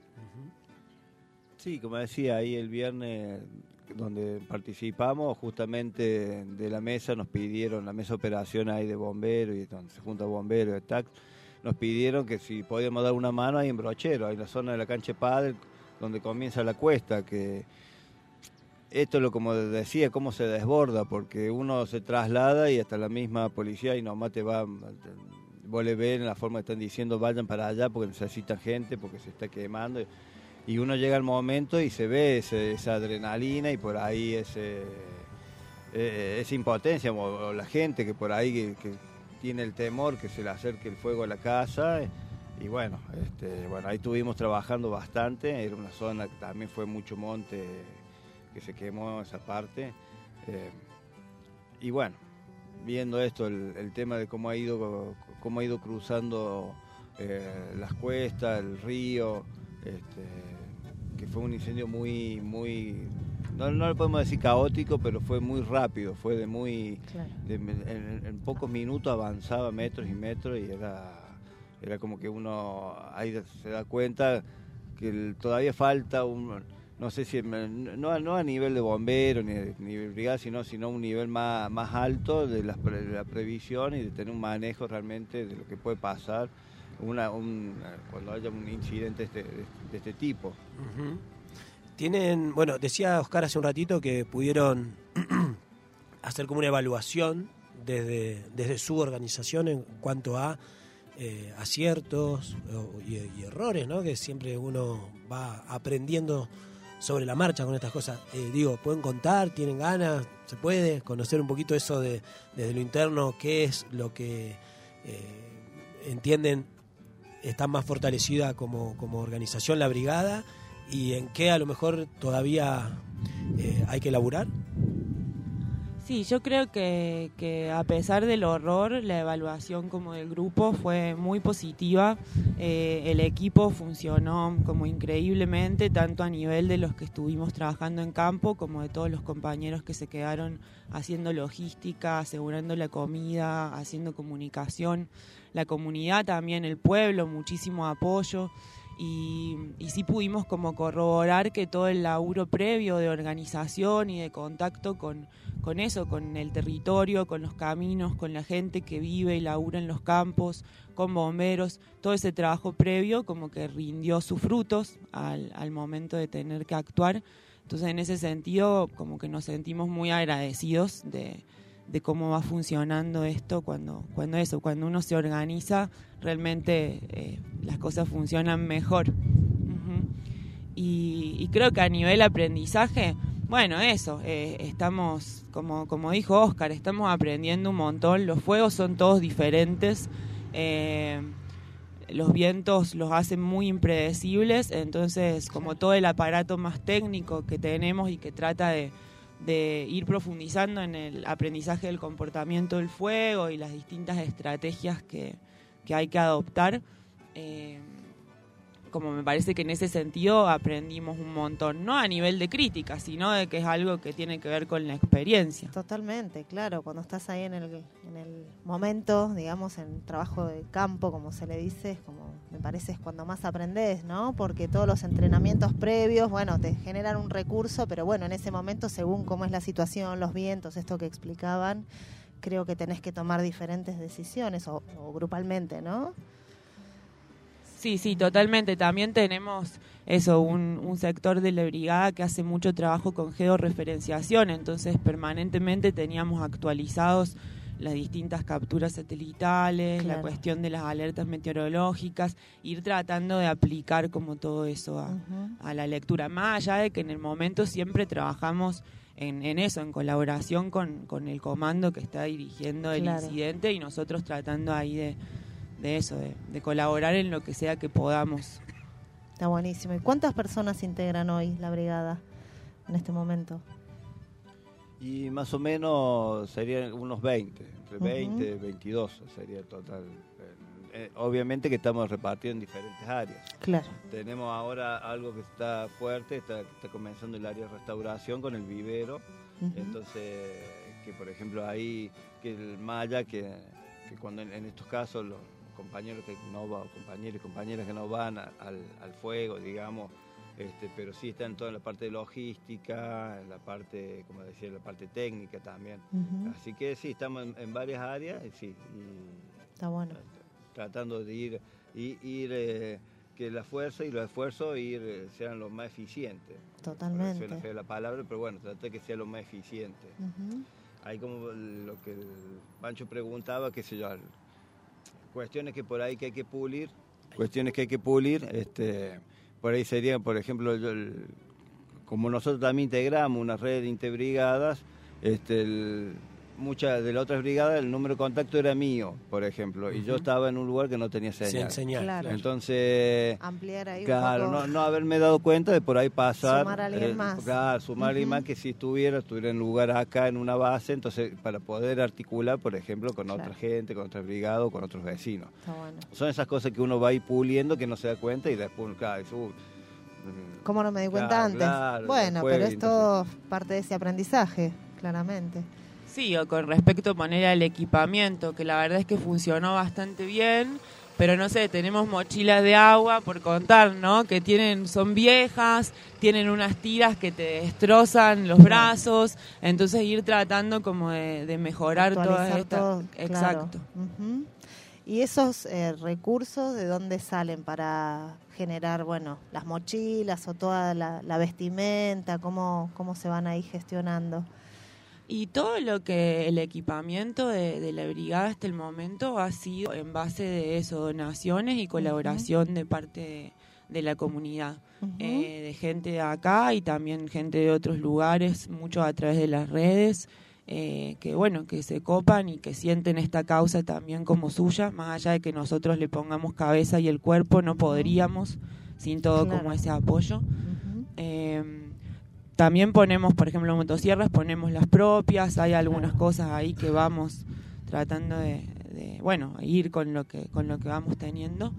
S16: Sí, como decía, ahí el viernes donde participamos, justamente de la mesa nos pidieron, la mesa de operación ahí de bomberos, y donde se junta bomberos, de T A C, nos pidieron que si podíamos dar una mano ahí en Brochero, ahí en la zona de la cancha de pádel, donde comienza la cuesta, que esto es lo como decía, cómo se desborda, porque uno se traslada y hasta la misma policía y nomás te va, vos le ven la forma que están diciendo vayan para allá porque necesitan gente, porque se está quemando. Y uno llega al momento y se ve ese, esa adrenalina y por ahí ese, eh, esa impotencia, o, o la gente que por ahí que, que tiene el temor que se le acerque el fuego a la casa. Y bueno, este, bueno, ahí estuvimos trabajando bastante, era una zona que también fue mucho monte que se quemó esa parte. Eh, y bueno, viendo esto, el, el tema de cómo ha ido, cómo ha ido cruzando eh, las cuestas, el río, este, que fue un incendio muy, muy, no, no le podemos decir caótico, pero fue muy rápido, fue de muy,
S10: Claro.
S16: de, en, en pocos minutos avanzaba metros y metros y era, era como que uno ahí se da cuenta que el, todavía falta un, no sé si, no, no a nivel de bombero ni ni de brigada, sino, sino un nivel más, más alto de la, de la previsión y de tener un manejo realmente de lo que puede pasar Una, un, cuando haya un incidente de este, de este tipo.
S3: Uh-huh. Tienen, bueno, decía Oscar hace un ratito que pudieron hacer como una evaluación desde, desde su organización en cuanto a eh, aciertos y, y errores, ¿no? Que siempre uno va aprendiendo sobre la marcha con estas cosas. Eh, digo, ¿pueden contar? ¿Tienen ganas? ¿Se puede conocer un poquito eso de desde lo interno? ¿Qué es lo que eh, entienden está más fortalecida como, como organización la brigada y en qué a lo mejor todavía eh, hay que elaborar?
S17: Sí, yo creo que, que a pesar del horror, la evaluación como del grupo fue muy positiva. Eh, el equipo funcionó como increíblemente, tanto a nivel de los que estuvimos trabajando en campo como de todos los compañeros que se quedaron haciendo logística, asegurando la comida, haciendo comunicación. La comunidad también, el pueblo, muchísimo apoyo. Y, y sí pudimos como corroborar que todo el laburo previo de organización y de contacto con, con eso, con el territorio, con los caminos, con la gente que vive y labura en los campos, con bomberos, todo ese trabajo previo como que rindió sus frutos al, al momento de tener que actuar. Entonces en ese sentido como que nos sentimos muy agradecidos de, de cómo va funcionando esto cuando, cuando eso, cuando uno se organiza, realmente eh, las cosas funcionan mejor. Uh-huh. Y, y creo que a nivel aprendizaje, bueno, eso, eh, estamos, como, como dijo Oscar, estamos aprendiendo un montón, los fuegos son todos diferentes, eh, los vientos los hacen muy impredecibles, entonces como todo el aparato más técnico que tenemos y que trata de de ir profundizando en el aprendizaje del comportamiento del fuego y las distintas estrategias que, que hay que adoptar. Eh, como me parece que en ese sentido aprendimos un montón, no a nivel de crítica, sino de que es algo que tiene que ver con la experiencia.
S10: Totalmente, claro, cuando estás ahí en el, en el momento, digamos, en trabajo de campo, como se le dice, es como, me parece es cuando más aprendés, ¿no? Porque todos los entrenamientos previos, bueno, te generan un recurso, pero bueno, en ese momento, según cómo es la situación, los vientos, esto que explicaban, creo que tenés que tomar diferentes decisiones, o, o grupalmente, ¿no?
S17: Sí, sí, totalmente. También tenemos eso, un, un sector de la brigada que hace mucho trabajo con georreferenciación, entonces permanentemente teníamos actualizados las distintas capturas satelitales,
S10: Claro.
S17: la cuestión de las alertas meteorológicas, ir tratando de aplicar como todo eso a,
S10: Uh-huh.
S17: a la lectura, más allá de que en el momento siempre trabajamos en, en eso, en colaboración con, con el comando que está dirigiendo el
S10: Claro.
S17: incidente y nosotros tratando ahí de de eso, de, de colaborar en lo que sea que podamos.
S10: Está buenísimo. ¿Y cuántas personas integran hoy la brigada en este momento?
S16: Y más o menos serían unos veinte, entre
S10: Ujú.
S16: veinte, veintidós sería el total. Eh, obviamente que estamos repartidos en diferentes áreas.
S10: Claro.
S16: Tenemos ahora algo que está fuerte, está, está comenzando el área de restauración con el vivero.
S10: Ujú.
S16: Entonces, que por ejemplo ahí, que el malla, que, que cuando en, en estos casos los compañeros que no van, compañeros y compañeras que no van a- al, al fuego, digamos, este, pero sí están en toda la parte de logística, en la parte, como decía, la parte técnica también.
S10: Ujú.
S16: Así que sí, estamos en, en varias áreas y sí, y
S10: Está bueno.
S16: tratando de ir, y, ir eh, que la fuerza y los esfuerzos ir, eh, sean los más eficientes.
S10: Totalmente.
S16: Suena fea la palabra, pero bueno, tratar de que sea lo más eficiente.
S10: Ujú.
S16: Hay como lo que el Pancho preguntaba, qué sé yo, cuestiones que por ahí que hay que pulir, cuestiones que hay que pulir, este, por ahí sería, por ejemplo, yo, el- como nosotros también integramos una red de interbrigadas, este, el- muchas de las otras brigadas el número de contacto era mío, por ejemplo, y yo
S3: Ujú.
S16: estaba en un lugar que no tenía señal.
S3: Sin señal,
S10: Claro.
S16: Entonces,
S10: Ampliar ahí un
S16: claro,
S10: poco.
S16: no, no haberme dado cuenta de por ahí pasar.
S10: Sumar a alguien más.
S16: Claro, sumar a alguien
S10: Ujú.
S16: más que si estuviera, estuviera en lugar acá, en una base, entonces para poder articular, por ejemplo, con
S10: Claro.
S16: otra gente, con otras brigadas o con otros vecinos.
S10: Está bueno.
S16: Son esas cosas que uno va ahí puliendo que no se da cuenta y después, claro, dice, "Uy, mm,
S10: ¿Cómo no me di cuenta
S16: claro,
S10: antes?
S16: claro,
S10: Bueno,
S16: después,
S10: pero es
S16: entonces-
S10: todo parte de ese aprendizaje, claramente.
S17: Sí, o con respecto a poner al equipamiento, que la verdad es que funcionó bastante bien, pero no sé, tenemos mochilas de agua, por contar, ¿no? Que tienen, son viejas, tienen unas tiras que te destrozan los brazos, entonces ir tratando como de, de mejorar todas
S10: Actualizar
S17: estas...
S10: todo,
S17: Exacto.
S10: claro. Ujú. ¿Y esos eh, recursos de dónde salen para generar, bueno, las mochilas o toda la, la vestimenta? ¿Cómo, cómo se van ahí gestionando?
S17: Y todo lo que el equipamiento de, de la brigada hasta el momento ha sido en base de eso, donaciones y colaboración de parte de, de la comunidad,
S10: Ujú.
S17: eh, de gente de acá y también gente de otros lugares, mucho a través de las redes, eh, que bueno, que se copan y que sienten esta causa también como suya, más allá de que nosotros le pongamos cabeza y el cuerpo, no podríamos sin todo
S10: Claro.
S17: como ese apoyo.
S10: Ujú.
S17: Eh, también ponemos, por ejemplo, motosierras, ponemos las propias, hay algunas cosas ahí que vamos tratando de, de, bueno, ir con lo que con lo que vamos teniendo.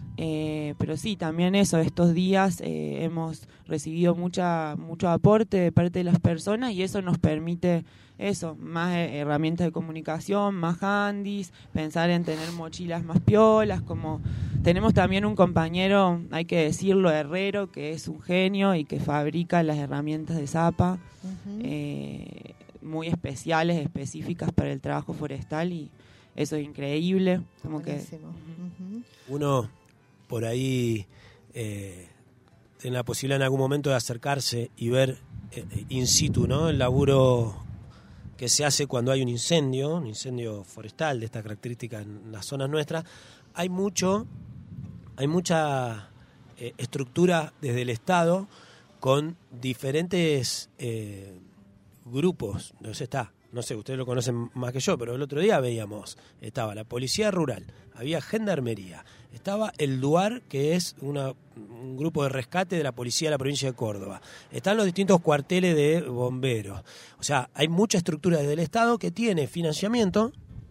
S17: Eh, pero sí, también eso, estos días eh, hemos recibido mucha mucho aporte de parte de las personas y eso nos permite eso, más eh, herramientas de comunicación, más handys, pensar en tener mochilas más piolas, como tenemos también un compañero, hay que decirlo, herrero, que es un genio y que fabrica las herramientas de Zapa,
S10: Ujú.
S17: eh, muy especiales, específicas para el trabajo forestal y eso es increíble, como que
S10: Buenísimo. Ujú.
S3: Uno por ahí eh, tiene la posibilidad en algún momento de acercarse y ver eh, in situ, ¿no? El laburo que se hace cuando hay un incendio, un incendio forestal de esta característica en las zonas nuestras. Hay mucho, hay mucha eh, estructura desde el Estado con diferentes eh, grupos. No sé, está, no sé, ustedes lo conocen más que yo, pero el otro día veíamos, estaba la Policía Rural, había Gendarmería, estaba el DUAR, que es una, un grupo de rescate de la Policía de la provincia de Córdoba, están los distintos cuarteles de bomberos. O sea, hay mucha estructura desde el Estado que tiene financiamiento,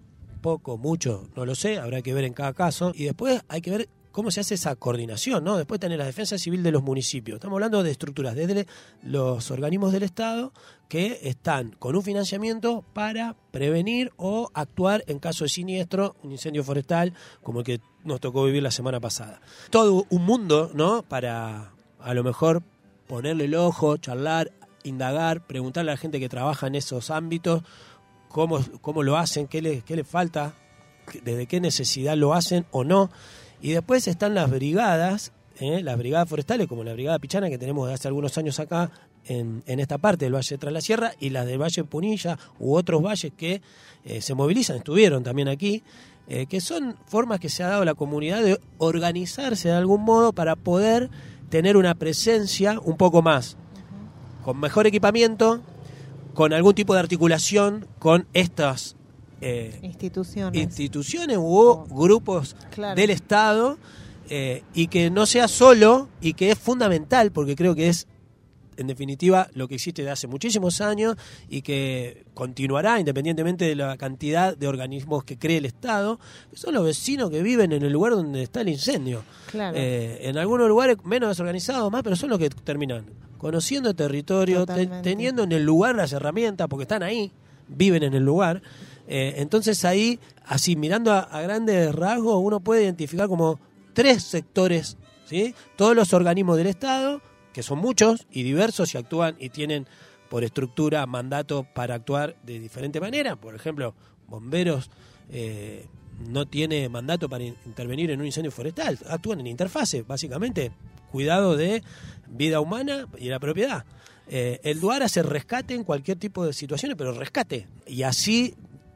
S3: poco, mucho, no lo sé, habrá que ver en cada caso, y después hay que ver cómo se hace esa coordinación, ¿no? Después tener la defensa civil de los municipios. Estamos hablando de estructuras desde los organismos del Estado que están con un financiamiento para prevenir o actuar en caso de siniestro, un incendio forestal como el que nos tocó vivir la semana pasada. Todo un mundo, ¿no? Para a lo mejor ponerle el ojo, charlar, indagar, preguntarle a la gente que trabaja en esos ámbitos cómo, cómo lo hacen, qué les, qué les falta, desde qué necesidad lo hacen o no. Y después están las brigadas, ¿eh? Las brigadas forestales, como la Brigada Pichana, que tenemos desde hace algunos años acá en, en esta parte del Valle de Tras la Sierra, y las del Valle de Punilla u otros valles que eh, se movilizan, estuvieron también aquí, eh, que son formas que se ha dado la comunidad de organizarse de algún modo para poder tener una presencia un poco más, con mejor equipamiento, con algún tipo de articulación con estas Eh,
S10: instituciones
S3: instituciones u grupos
S10: Claro.
S3: del Estado eh, y que no sea solo, y que es fundamental, porque creo que es, en definitiva, lo que existe desde hace muchísimos años y que continuará independientemente de la cantidad de organismos que cree el Estado, que son los vecinos que viven en el lugar donde está el incendio.
S10: Claro.
S3: Eh, en algunos lugares menos desorganizados, más, pero son los que terminan conociendo el territorio, te, teniendo en el lugar las herramientas, porque están ahí, viven en el lugar. Eh, entonces ahí, así mirando a, a grandes rasgos, uno puede identificar como tres sectores, ¿sí? Todos los organismos del Estado, que son muchos y diversos y actúan y tienen por estructura mandato para actuar de diferente manera. Por ejemplo, bomberos eh, no tiene mandato para in- intervenir en un incendio forestal, actúan en interfase, básicamente, cuidado de vida humana y la propiedad. Eh, el DUAR hace rescate en cualquier tipo de situaciones, pero rescate. Y así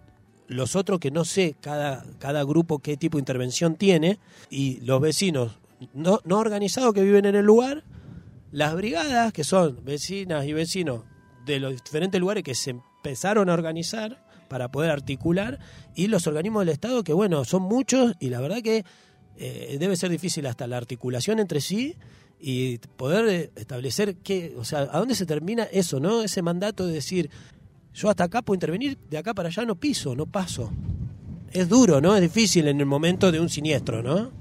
S3: los otros, que no sé cada, cada grupo qué tipo de intervención tiene, y los vecinos no, no organizados que viven en el lugar, las brigadas, que son vecinas y vecinos de los diferentes lugares que se empezaron a organizar para poder articular, y los organismos del Estado, que bueno, son muchos, y la verdad que eh, debe ser difícil hasta la articulación entre sí y poder establecer qué, o sea, a dónde se termina eso, ¿no? Ese mandato de decir, yo hasta acá puedo intervenir, de acá para allá no piso, no paso. Es duro, ¿no? Es difícil en el momento de un siniestro, ¿no?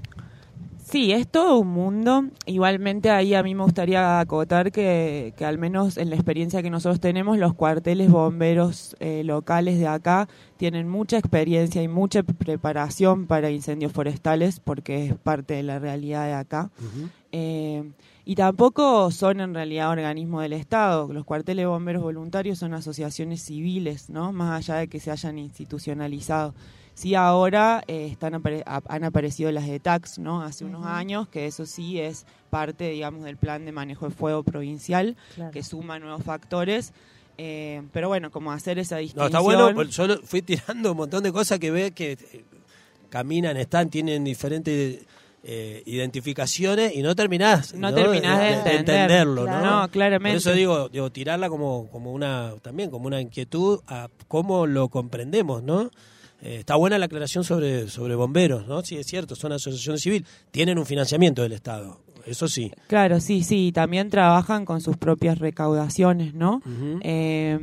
S17: Sí, es todo un mundo. Igualmente ahí a mí me gustaría acotar que, que al menos en la experiencia que nosotros tenemos, los cuarteles bomberos eh, locales de acá tienen mucha experiencia y mucha preparación para incendios forestales, porque es parte de la realidad de acá. Uh-huh. Eh, y tampoco son en realidad organismos del Estado. Los cuarteles de bomberos voluntarios son asociaciones civiles, ¿no? Más allá de que se hayan institucionalizado. Sí, ahora eh, están apare- han aparecido las E T A C, ¿no? Hace uh-huh. unos años, que eso sí es parte, digamos, del plan de manejo de fuego provincial, claro, que suma nuevos factores. Eh, pero bueno, como hacer esa distinción.
S3: No, está bueno, pues yo fui tirando un montón de cosas que ve que eh, caminan, están, tienen diferentes eh, identificaciones y no terminás.
S17: No,
S3: ¿no?
S17: terminás de, de, entender. de entenderlo,
S3: claro.
S17: ¿no? No, claramente.
S3: Por eso digo, digo tirarla como, como una, también como una inquietud a cómo lo comprendemos, ¿no? Eh, está buena la aclaración sobre, sobre bomberos, ¿no? Sí, es cierto, son asociaciones civiles, tienen un financiamiento del Estado, eso sí.
S17: Claro, sí, sí, también trabajan con sus propias recaudaciones, ¿no? Uh-huh. Eh,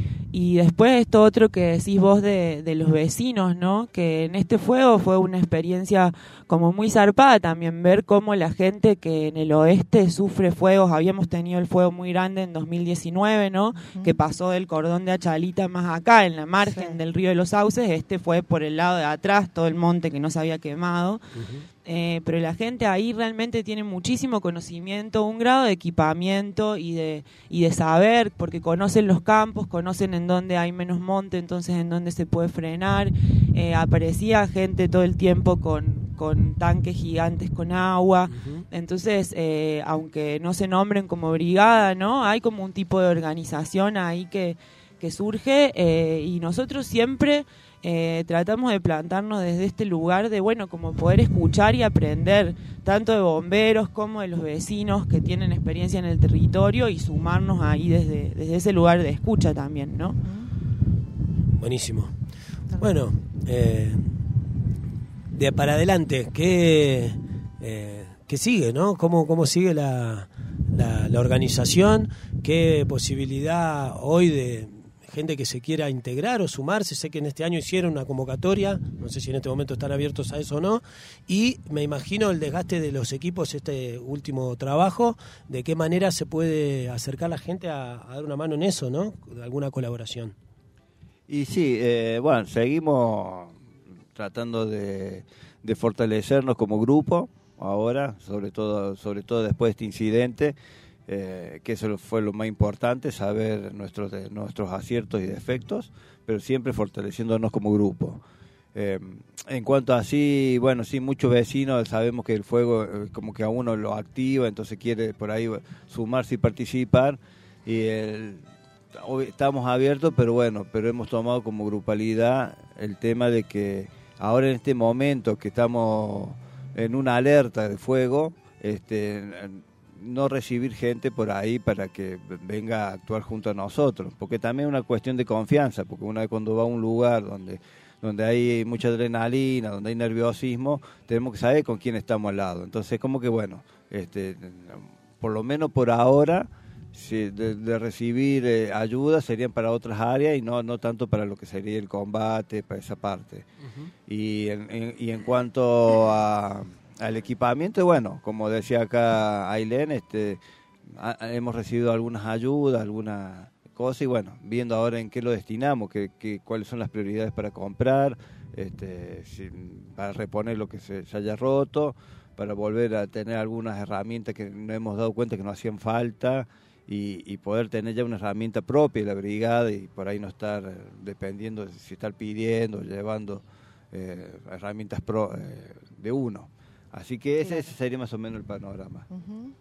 S17: y después esto otro que decís vos de, de los vecinos, ¿no? Que en este fuego fue una experiencia como muy zarpada también, ver cómo la gente que en el oeste sufre fuegos, habíamos tenido el fuego muy grande en dos mil diecinueve, ¿no? Uh-huh. Que pasó del cordón de Achalita más acá, en la margen sí. del río de los Sauces, este fue por el lado de atrás, todo el monte que no se había quemado. Uh-huh. Eh, pero la gente ahí realmente tiene muchísimo conocimiento, un grado de equipamiento y de y de saber, porque conocen los campos, conocen en dónde hay menos monte, entonces en dónde se puede frenar. Eh, aparecía gente todo el tiempo con, con tanques gigantes con agua. Uh-huh. Entonces, eh, aunque no se nombren como brigada, ¿no? Hay como un tipo de organización ahí que, que surge eh, y nosotros siempre... Eh, tratamos de plantarnos desde este lugar de, bueno, como poder escuchar y aprender tanto de bomberos como de los vecinos que tienen experiencia en el territorio y sumarnos ahí desde, desde ese lugar de escucha también, ¿no?
S3: Buenísimo. Bueno, eh, de para adelante, ¿qué, eh, qué sigue, no? ¿Cómo, cómo sigue la, la, la organización? ¿Qué posibilidad hoy de gente que se quiera integrar o sumarse? Sé que en este año hicieron una convocatoria, no sé si en este momento están abiertos a eso o no, y me imagino el desgaste de los equipos, este último trabajo, de qué manera se puede acercar la gente a, a dar una mano en eso, ¿no? Alguna colaboración.
S16: Y sí, eh, bueno, seguimos tratando de, de fortalecernos como grupo ahora, sobre todo, sobre todo después de este incidente. Eh, que eso fue lo más importante, saber nuestros de, nuestros aciertos y defectos, pero siempre fortaleciéndonos como grupo. Eh, en cuanto a así, bueno, sí, muchos vecinos sabemos que el fuego eh, como que a uno lo activa, entonces quiere por ahí sumarse y participar, y el, hoy estamos abiertos, pero bueno, pero hemos tomado como grupalidad el tema de que ahora en este momento que estamos en una alerta de fuego, este no recibir gente por ahí para que venga a actuar junto a nosotros, porque también es una cuestión de confianza, porque una vez cuando va a un lugar donde donde hay mucha adrenalina, donde hay nerviosismo, tenemos que saber con quién estamos al lado. Entonces, como que bueno, este, por lo menos por ahora, si de, de recibir eh, ayuda serían para otras áreas y no no tanto para lo que sería el combate, para esa parte. Uh-huh. Y, en, en, y en cuanto a, al equipamiento, bueno, como decía acá Ailén, este, a, hemos recibido algunas ayudas, algunas cosas y bueno, viendo ahora en qué lo destinamos, que, que, cuáles son las prioridades para comprar, este, si, para reponer lo que se, se haya roto, para volver a tener algunas herramientas que nos hemos dado cuenta que no hacían falta y, y poder tener ya una herramienta propia de la brigada y por ahí no estar eh, dependiendo de si estar pidiendo, llevando eh, herramientas pro, eh, de uno. Así que ese, ese sería más o menos el panorama.
S17: Uh-huh.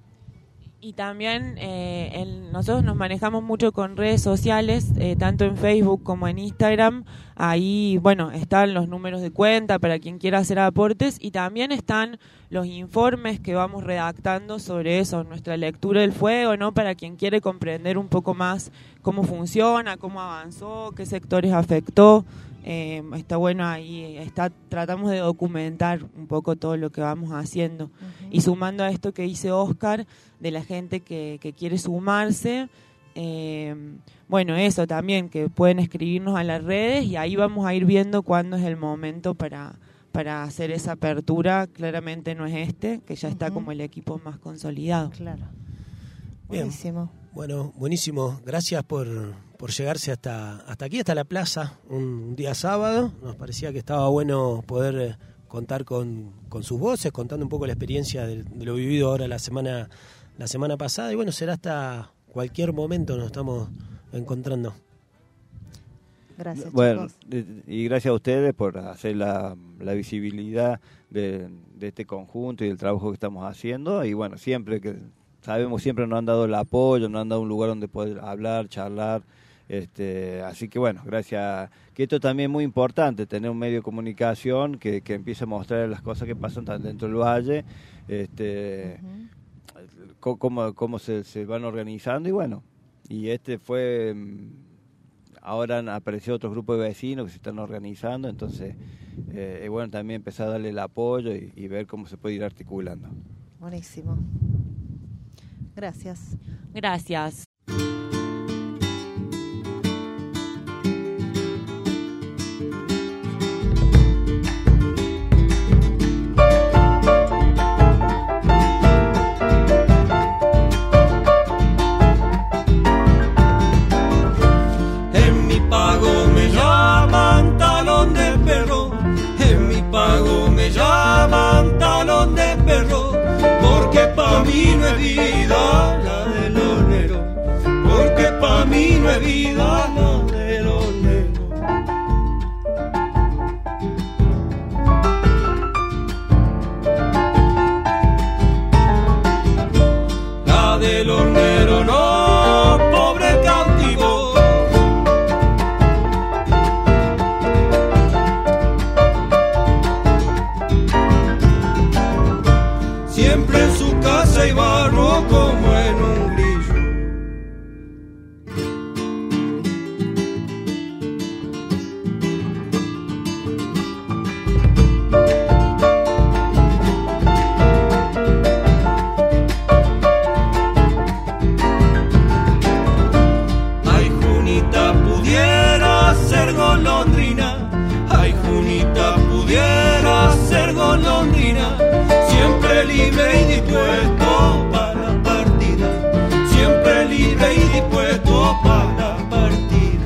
S17: Y también eh, el, nosotros nos manejamos mucho con redes sociales, eh, tanto en Facebook como en Instagram. Ahí, bueno, están los números de cuenta para quien quiera hacer aportes y también están los informes que vamos redactando sobre eso, nuestra lectura del fuego, ¿no? Para quien quiere comprender un poco más cómo funciona, cómo avanzó, qué sectores afectó. Eh, está bueno ahí, está, tratamos de documentar un poco todo lo que vamos haciendo. Uh-huh. Y sumando a esto que dice Oscar, de la gente que, que quiere sumarse, eh, bueno, eso también, que pueden escribirnos a las redes y ahí vamos a ir viendo cuándo es el momento para, para hacer esa apertura. Claramente no es este, que ya está uh-huh. como el equipo más consolidado.
S10: Claro.
S3: Bien.
S10: Buenísimo.
S3: Bueno, buenísimo. Gracias por, por llegarse hasta, hasta aquí, hasta la plaza, un, un día sábado. Nos parecía que estaba bueno poder eh, contar con, con sus voces, contando un poco la experiencia de, de lo vivido ahora la semana, la semana pasada. Y bueno, será hasta cualquier momento nos estamos encontrando.
S10: Gracias,
S16: bueno,
S10: chicos.
S16: Y gracias a ustedes por hacer la, la visibilidad de, de este conjunto y del trabajo que estamos haciendo. Y bueno, siempre que... Sabemos, siempre nos han dado el apoyo, nos han dado un lugar donde poder hablar, charlar, este, así que bueno, gracias, que esto también es muy importante, tener un medio de comunicación que, que empiece a mostrar las cosas que pasan dentro del valle, este, uh-huh. cómo, cómo se, se van organizando y bueno, y este fue, ahora han aparecido otros grupos de vecinos que se están organizando, entonces eh, es bueno también empezar a darle el apoyo y, y ver cómo se puede ir articulando.
S10: Buenísimo. Gracias.
S17: Gracias.
S15: En mi pago me llaman talón de perro, en mi pago me llaman talón de perro, porque pa' mí no es vida la del hornero, porque pa' mí no es vida la del hornero. La del hornero no, pobre cautivo. Siempre en su casa hay barro como en un grillo. Ay, Junita, pudiera ser golondrina. Ay, Junita, pudiera ser golondrina. Siempre libre y dispuesto para la partida, siempre libre y dispuesto para la partida.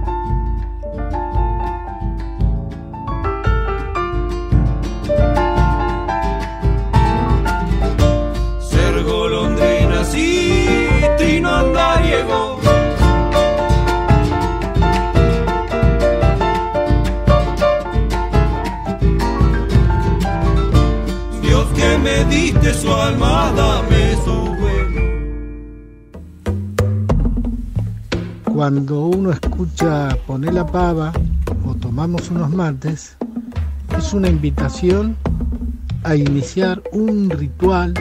S15: Ser golondrina sí, trino andariego. Que me diste su alma, dame su fuego.
S18: Cuando uno escucha Poné la Pava o tomamos unos mates, es una invitación a iniciar un ritual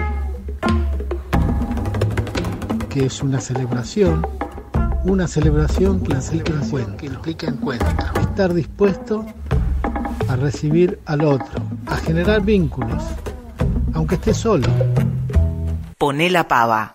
S18: que es una celebración, una celebración que, una implica, celebración encuentro, que implica encuentro. Estar dispuesto a recibir al otro, a generar vínculos, aunque esté solo.
S14: Poné la pava.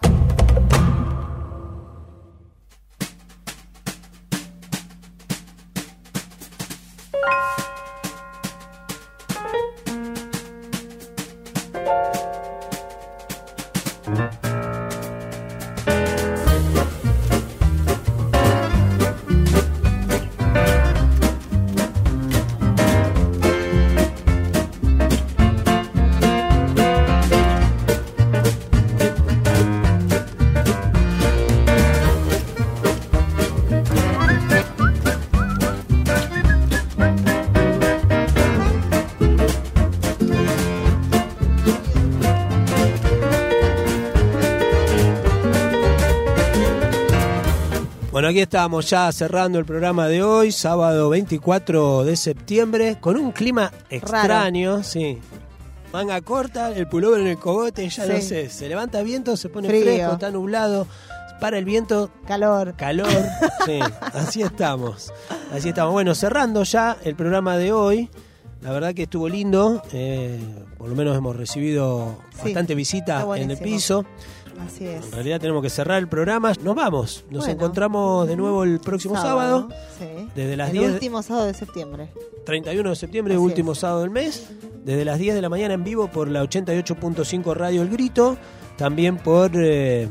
S3: Bueno, aquí estamos ya cerrando el programa de hoy, sábado veinticuatro de septiembre, con un clima extraño, Raro. sí. Manga corta, el pullover en el cogote, ya sí. no sé, se levanta viento, se pone Frío. fresco, está nublado, para el viento,
S10: calor.
S3: Calor, sí, así estamos. Así estamos. Bueno, cerrando ya el programa de hoy. La verdad que estuvo lindo, eh, por lo menos hemos recibido sí, bastante visita en el piso.
S10: Así es.
S3: En realidad tenemos que cerrar el programa. Nos vamos. Nos bueno. encontramos de nuevo el próximo sábado. sábado
S10: sí.
S3: Desde las
S10: el
S3: diez.
S10: último sábado de septiembre.
S3: treinta y uno de septiembre, Así último es. sábado del mes. Desde las diez de la mañana en vivo por la ochenta y ocho punto cinco Radio El Grito. También por eh,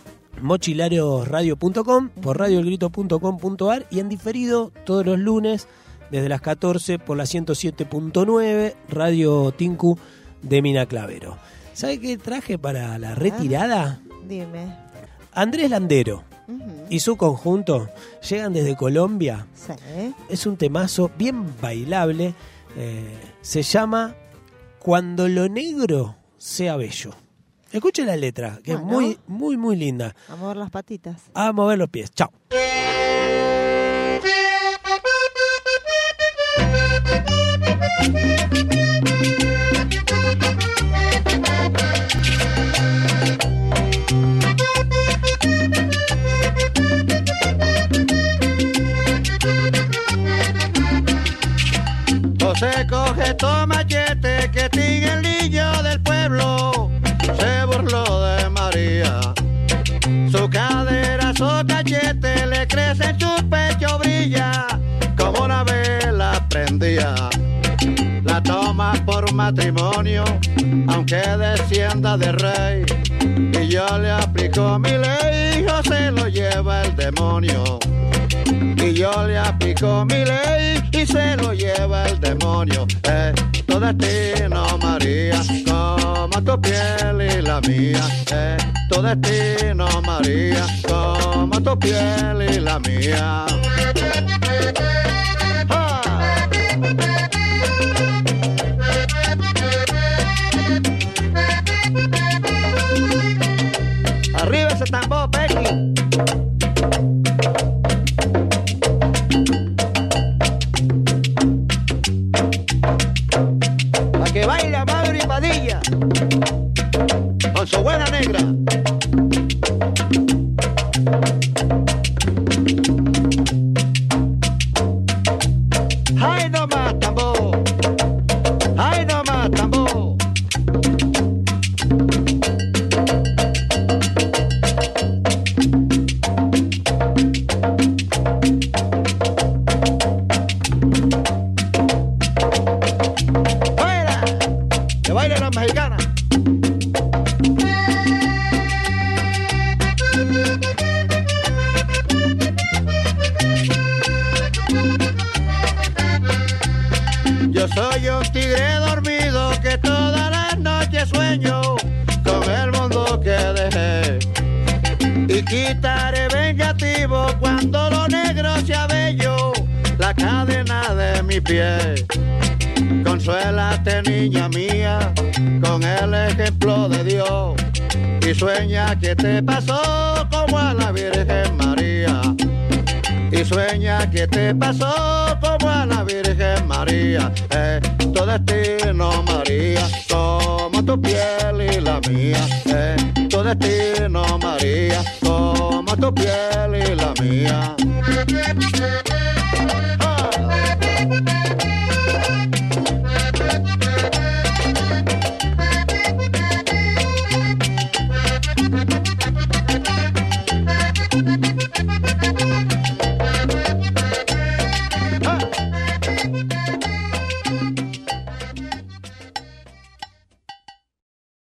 S3: mochilariosradio punto com, por radio el grito punto com punto a r y en diferido todos los lunes desde las catorce por la ciento siete punto nueve Radio Tinku de Mina Clavero. ¿Sabe qué traje para la retirada?
S10: Dime.
S3: Andrés Landero uh-huh. y su conjunto llegan desde Colombia.
S10: Sí.
S3: Es un temazo bien bailable. Eh, se llama Cuando lo negro sea bello. Escuche la letra, que bueno. es muy, muy, muy linda.
S10: A mover las patitas.
S3: A mover los pies. Chao.
S5: José coge tu machete que tiene el niño del pueblo, se burló de María. Su cadera, su cachete, le crece en su pecho, brilla como una vela prendía. La toma por matrimonio, aunque descienda de rey, y yo le aplico mi ley, José lo lleva el demonio. Y yo le aplico mi ley y se lo lleva el demonio. Es tu destino, María, como tu piel y la mía. Es tu destino, María, como tu piel y la mía. ¡Ah! Arriba ese tambor, Becky. Que baila Madre y Padilla con su buena negra. ¡Ay, no más tambor! ¡Ay, no más tambor! Mexicana. Yo soy un tigre dormido que todas las noches sueño con el mundo que dejé, y quitaré vengativo cuando lo negro sea bello la cadena de mi pie. Consuélate, niña mía, con el ejemplo de Dios, y sueña que te pasó como a la Virgen María. Y sueña que te pasó como a la Virgen María. Es tu destino, María, como tu piel y la mía. Es tu destino, María, como tu piel y la mía.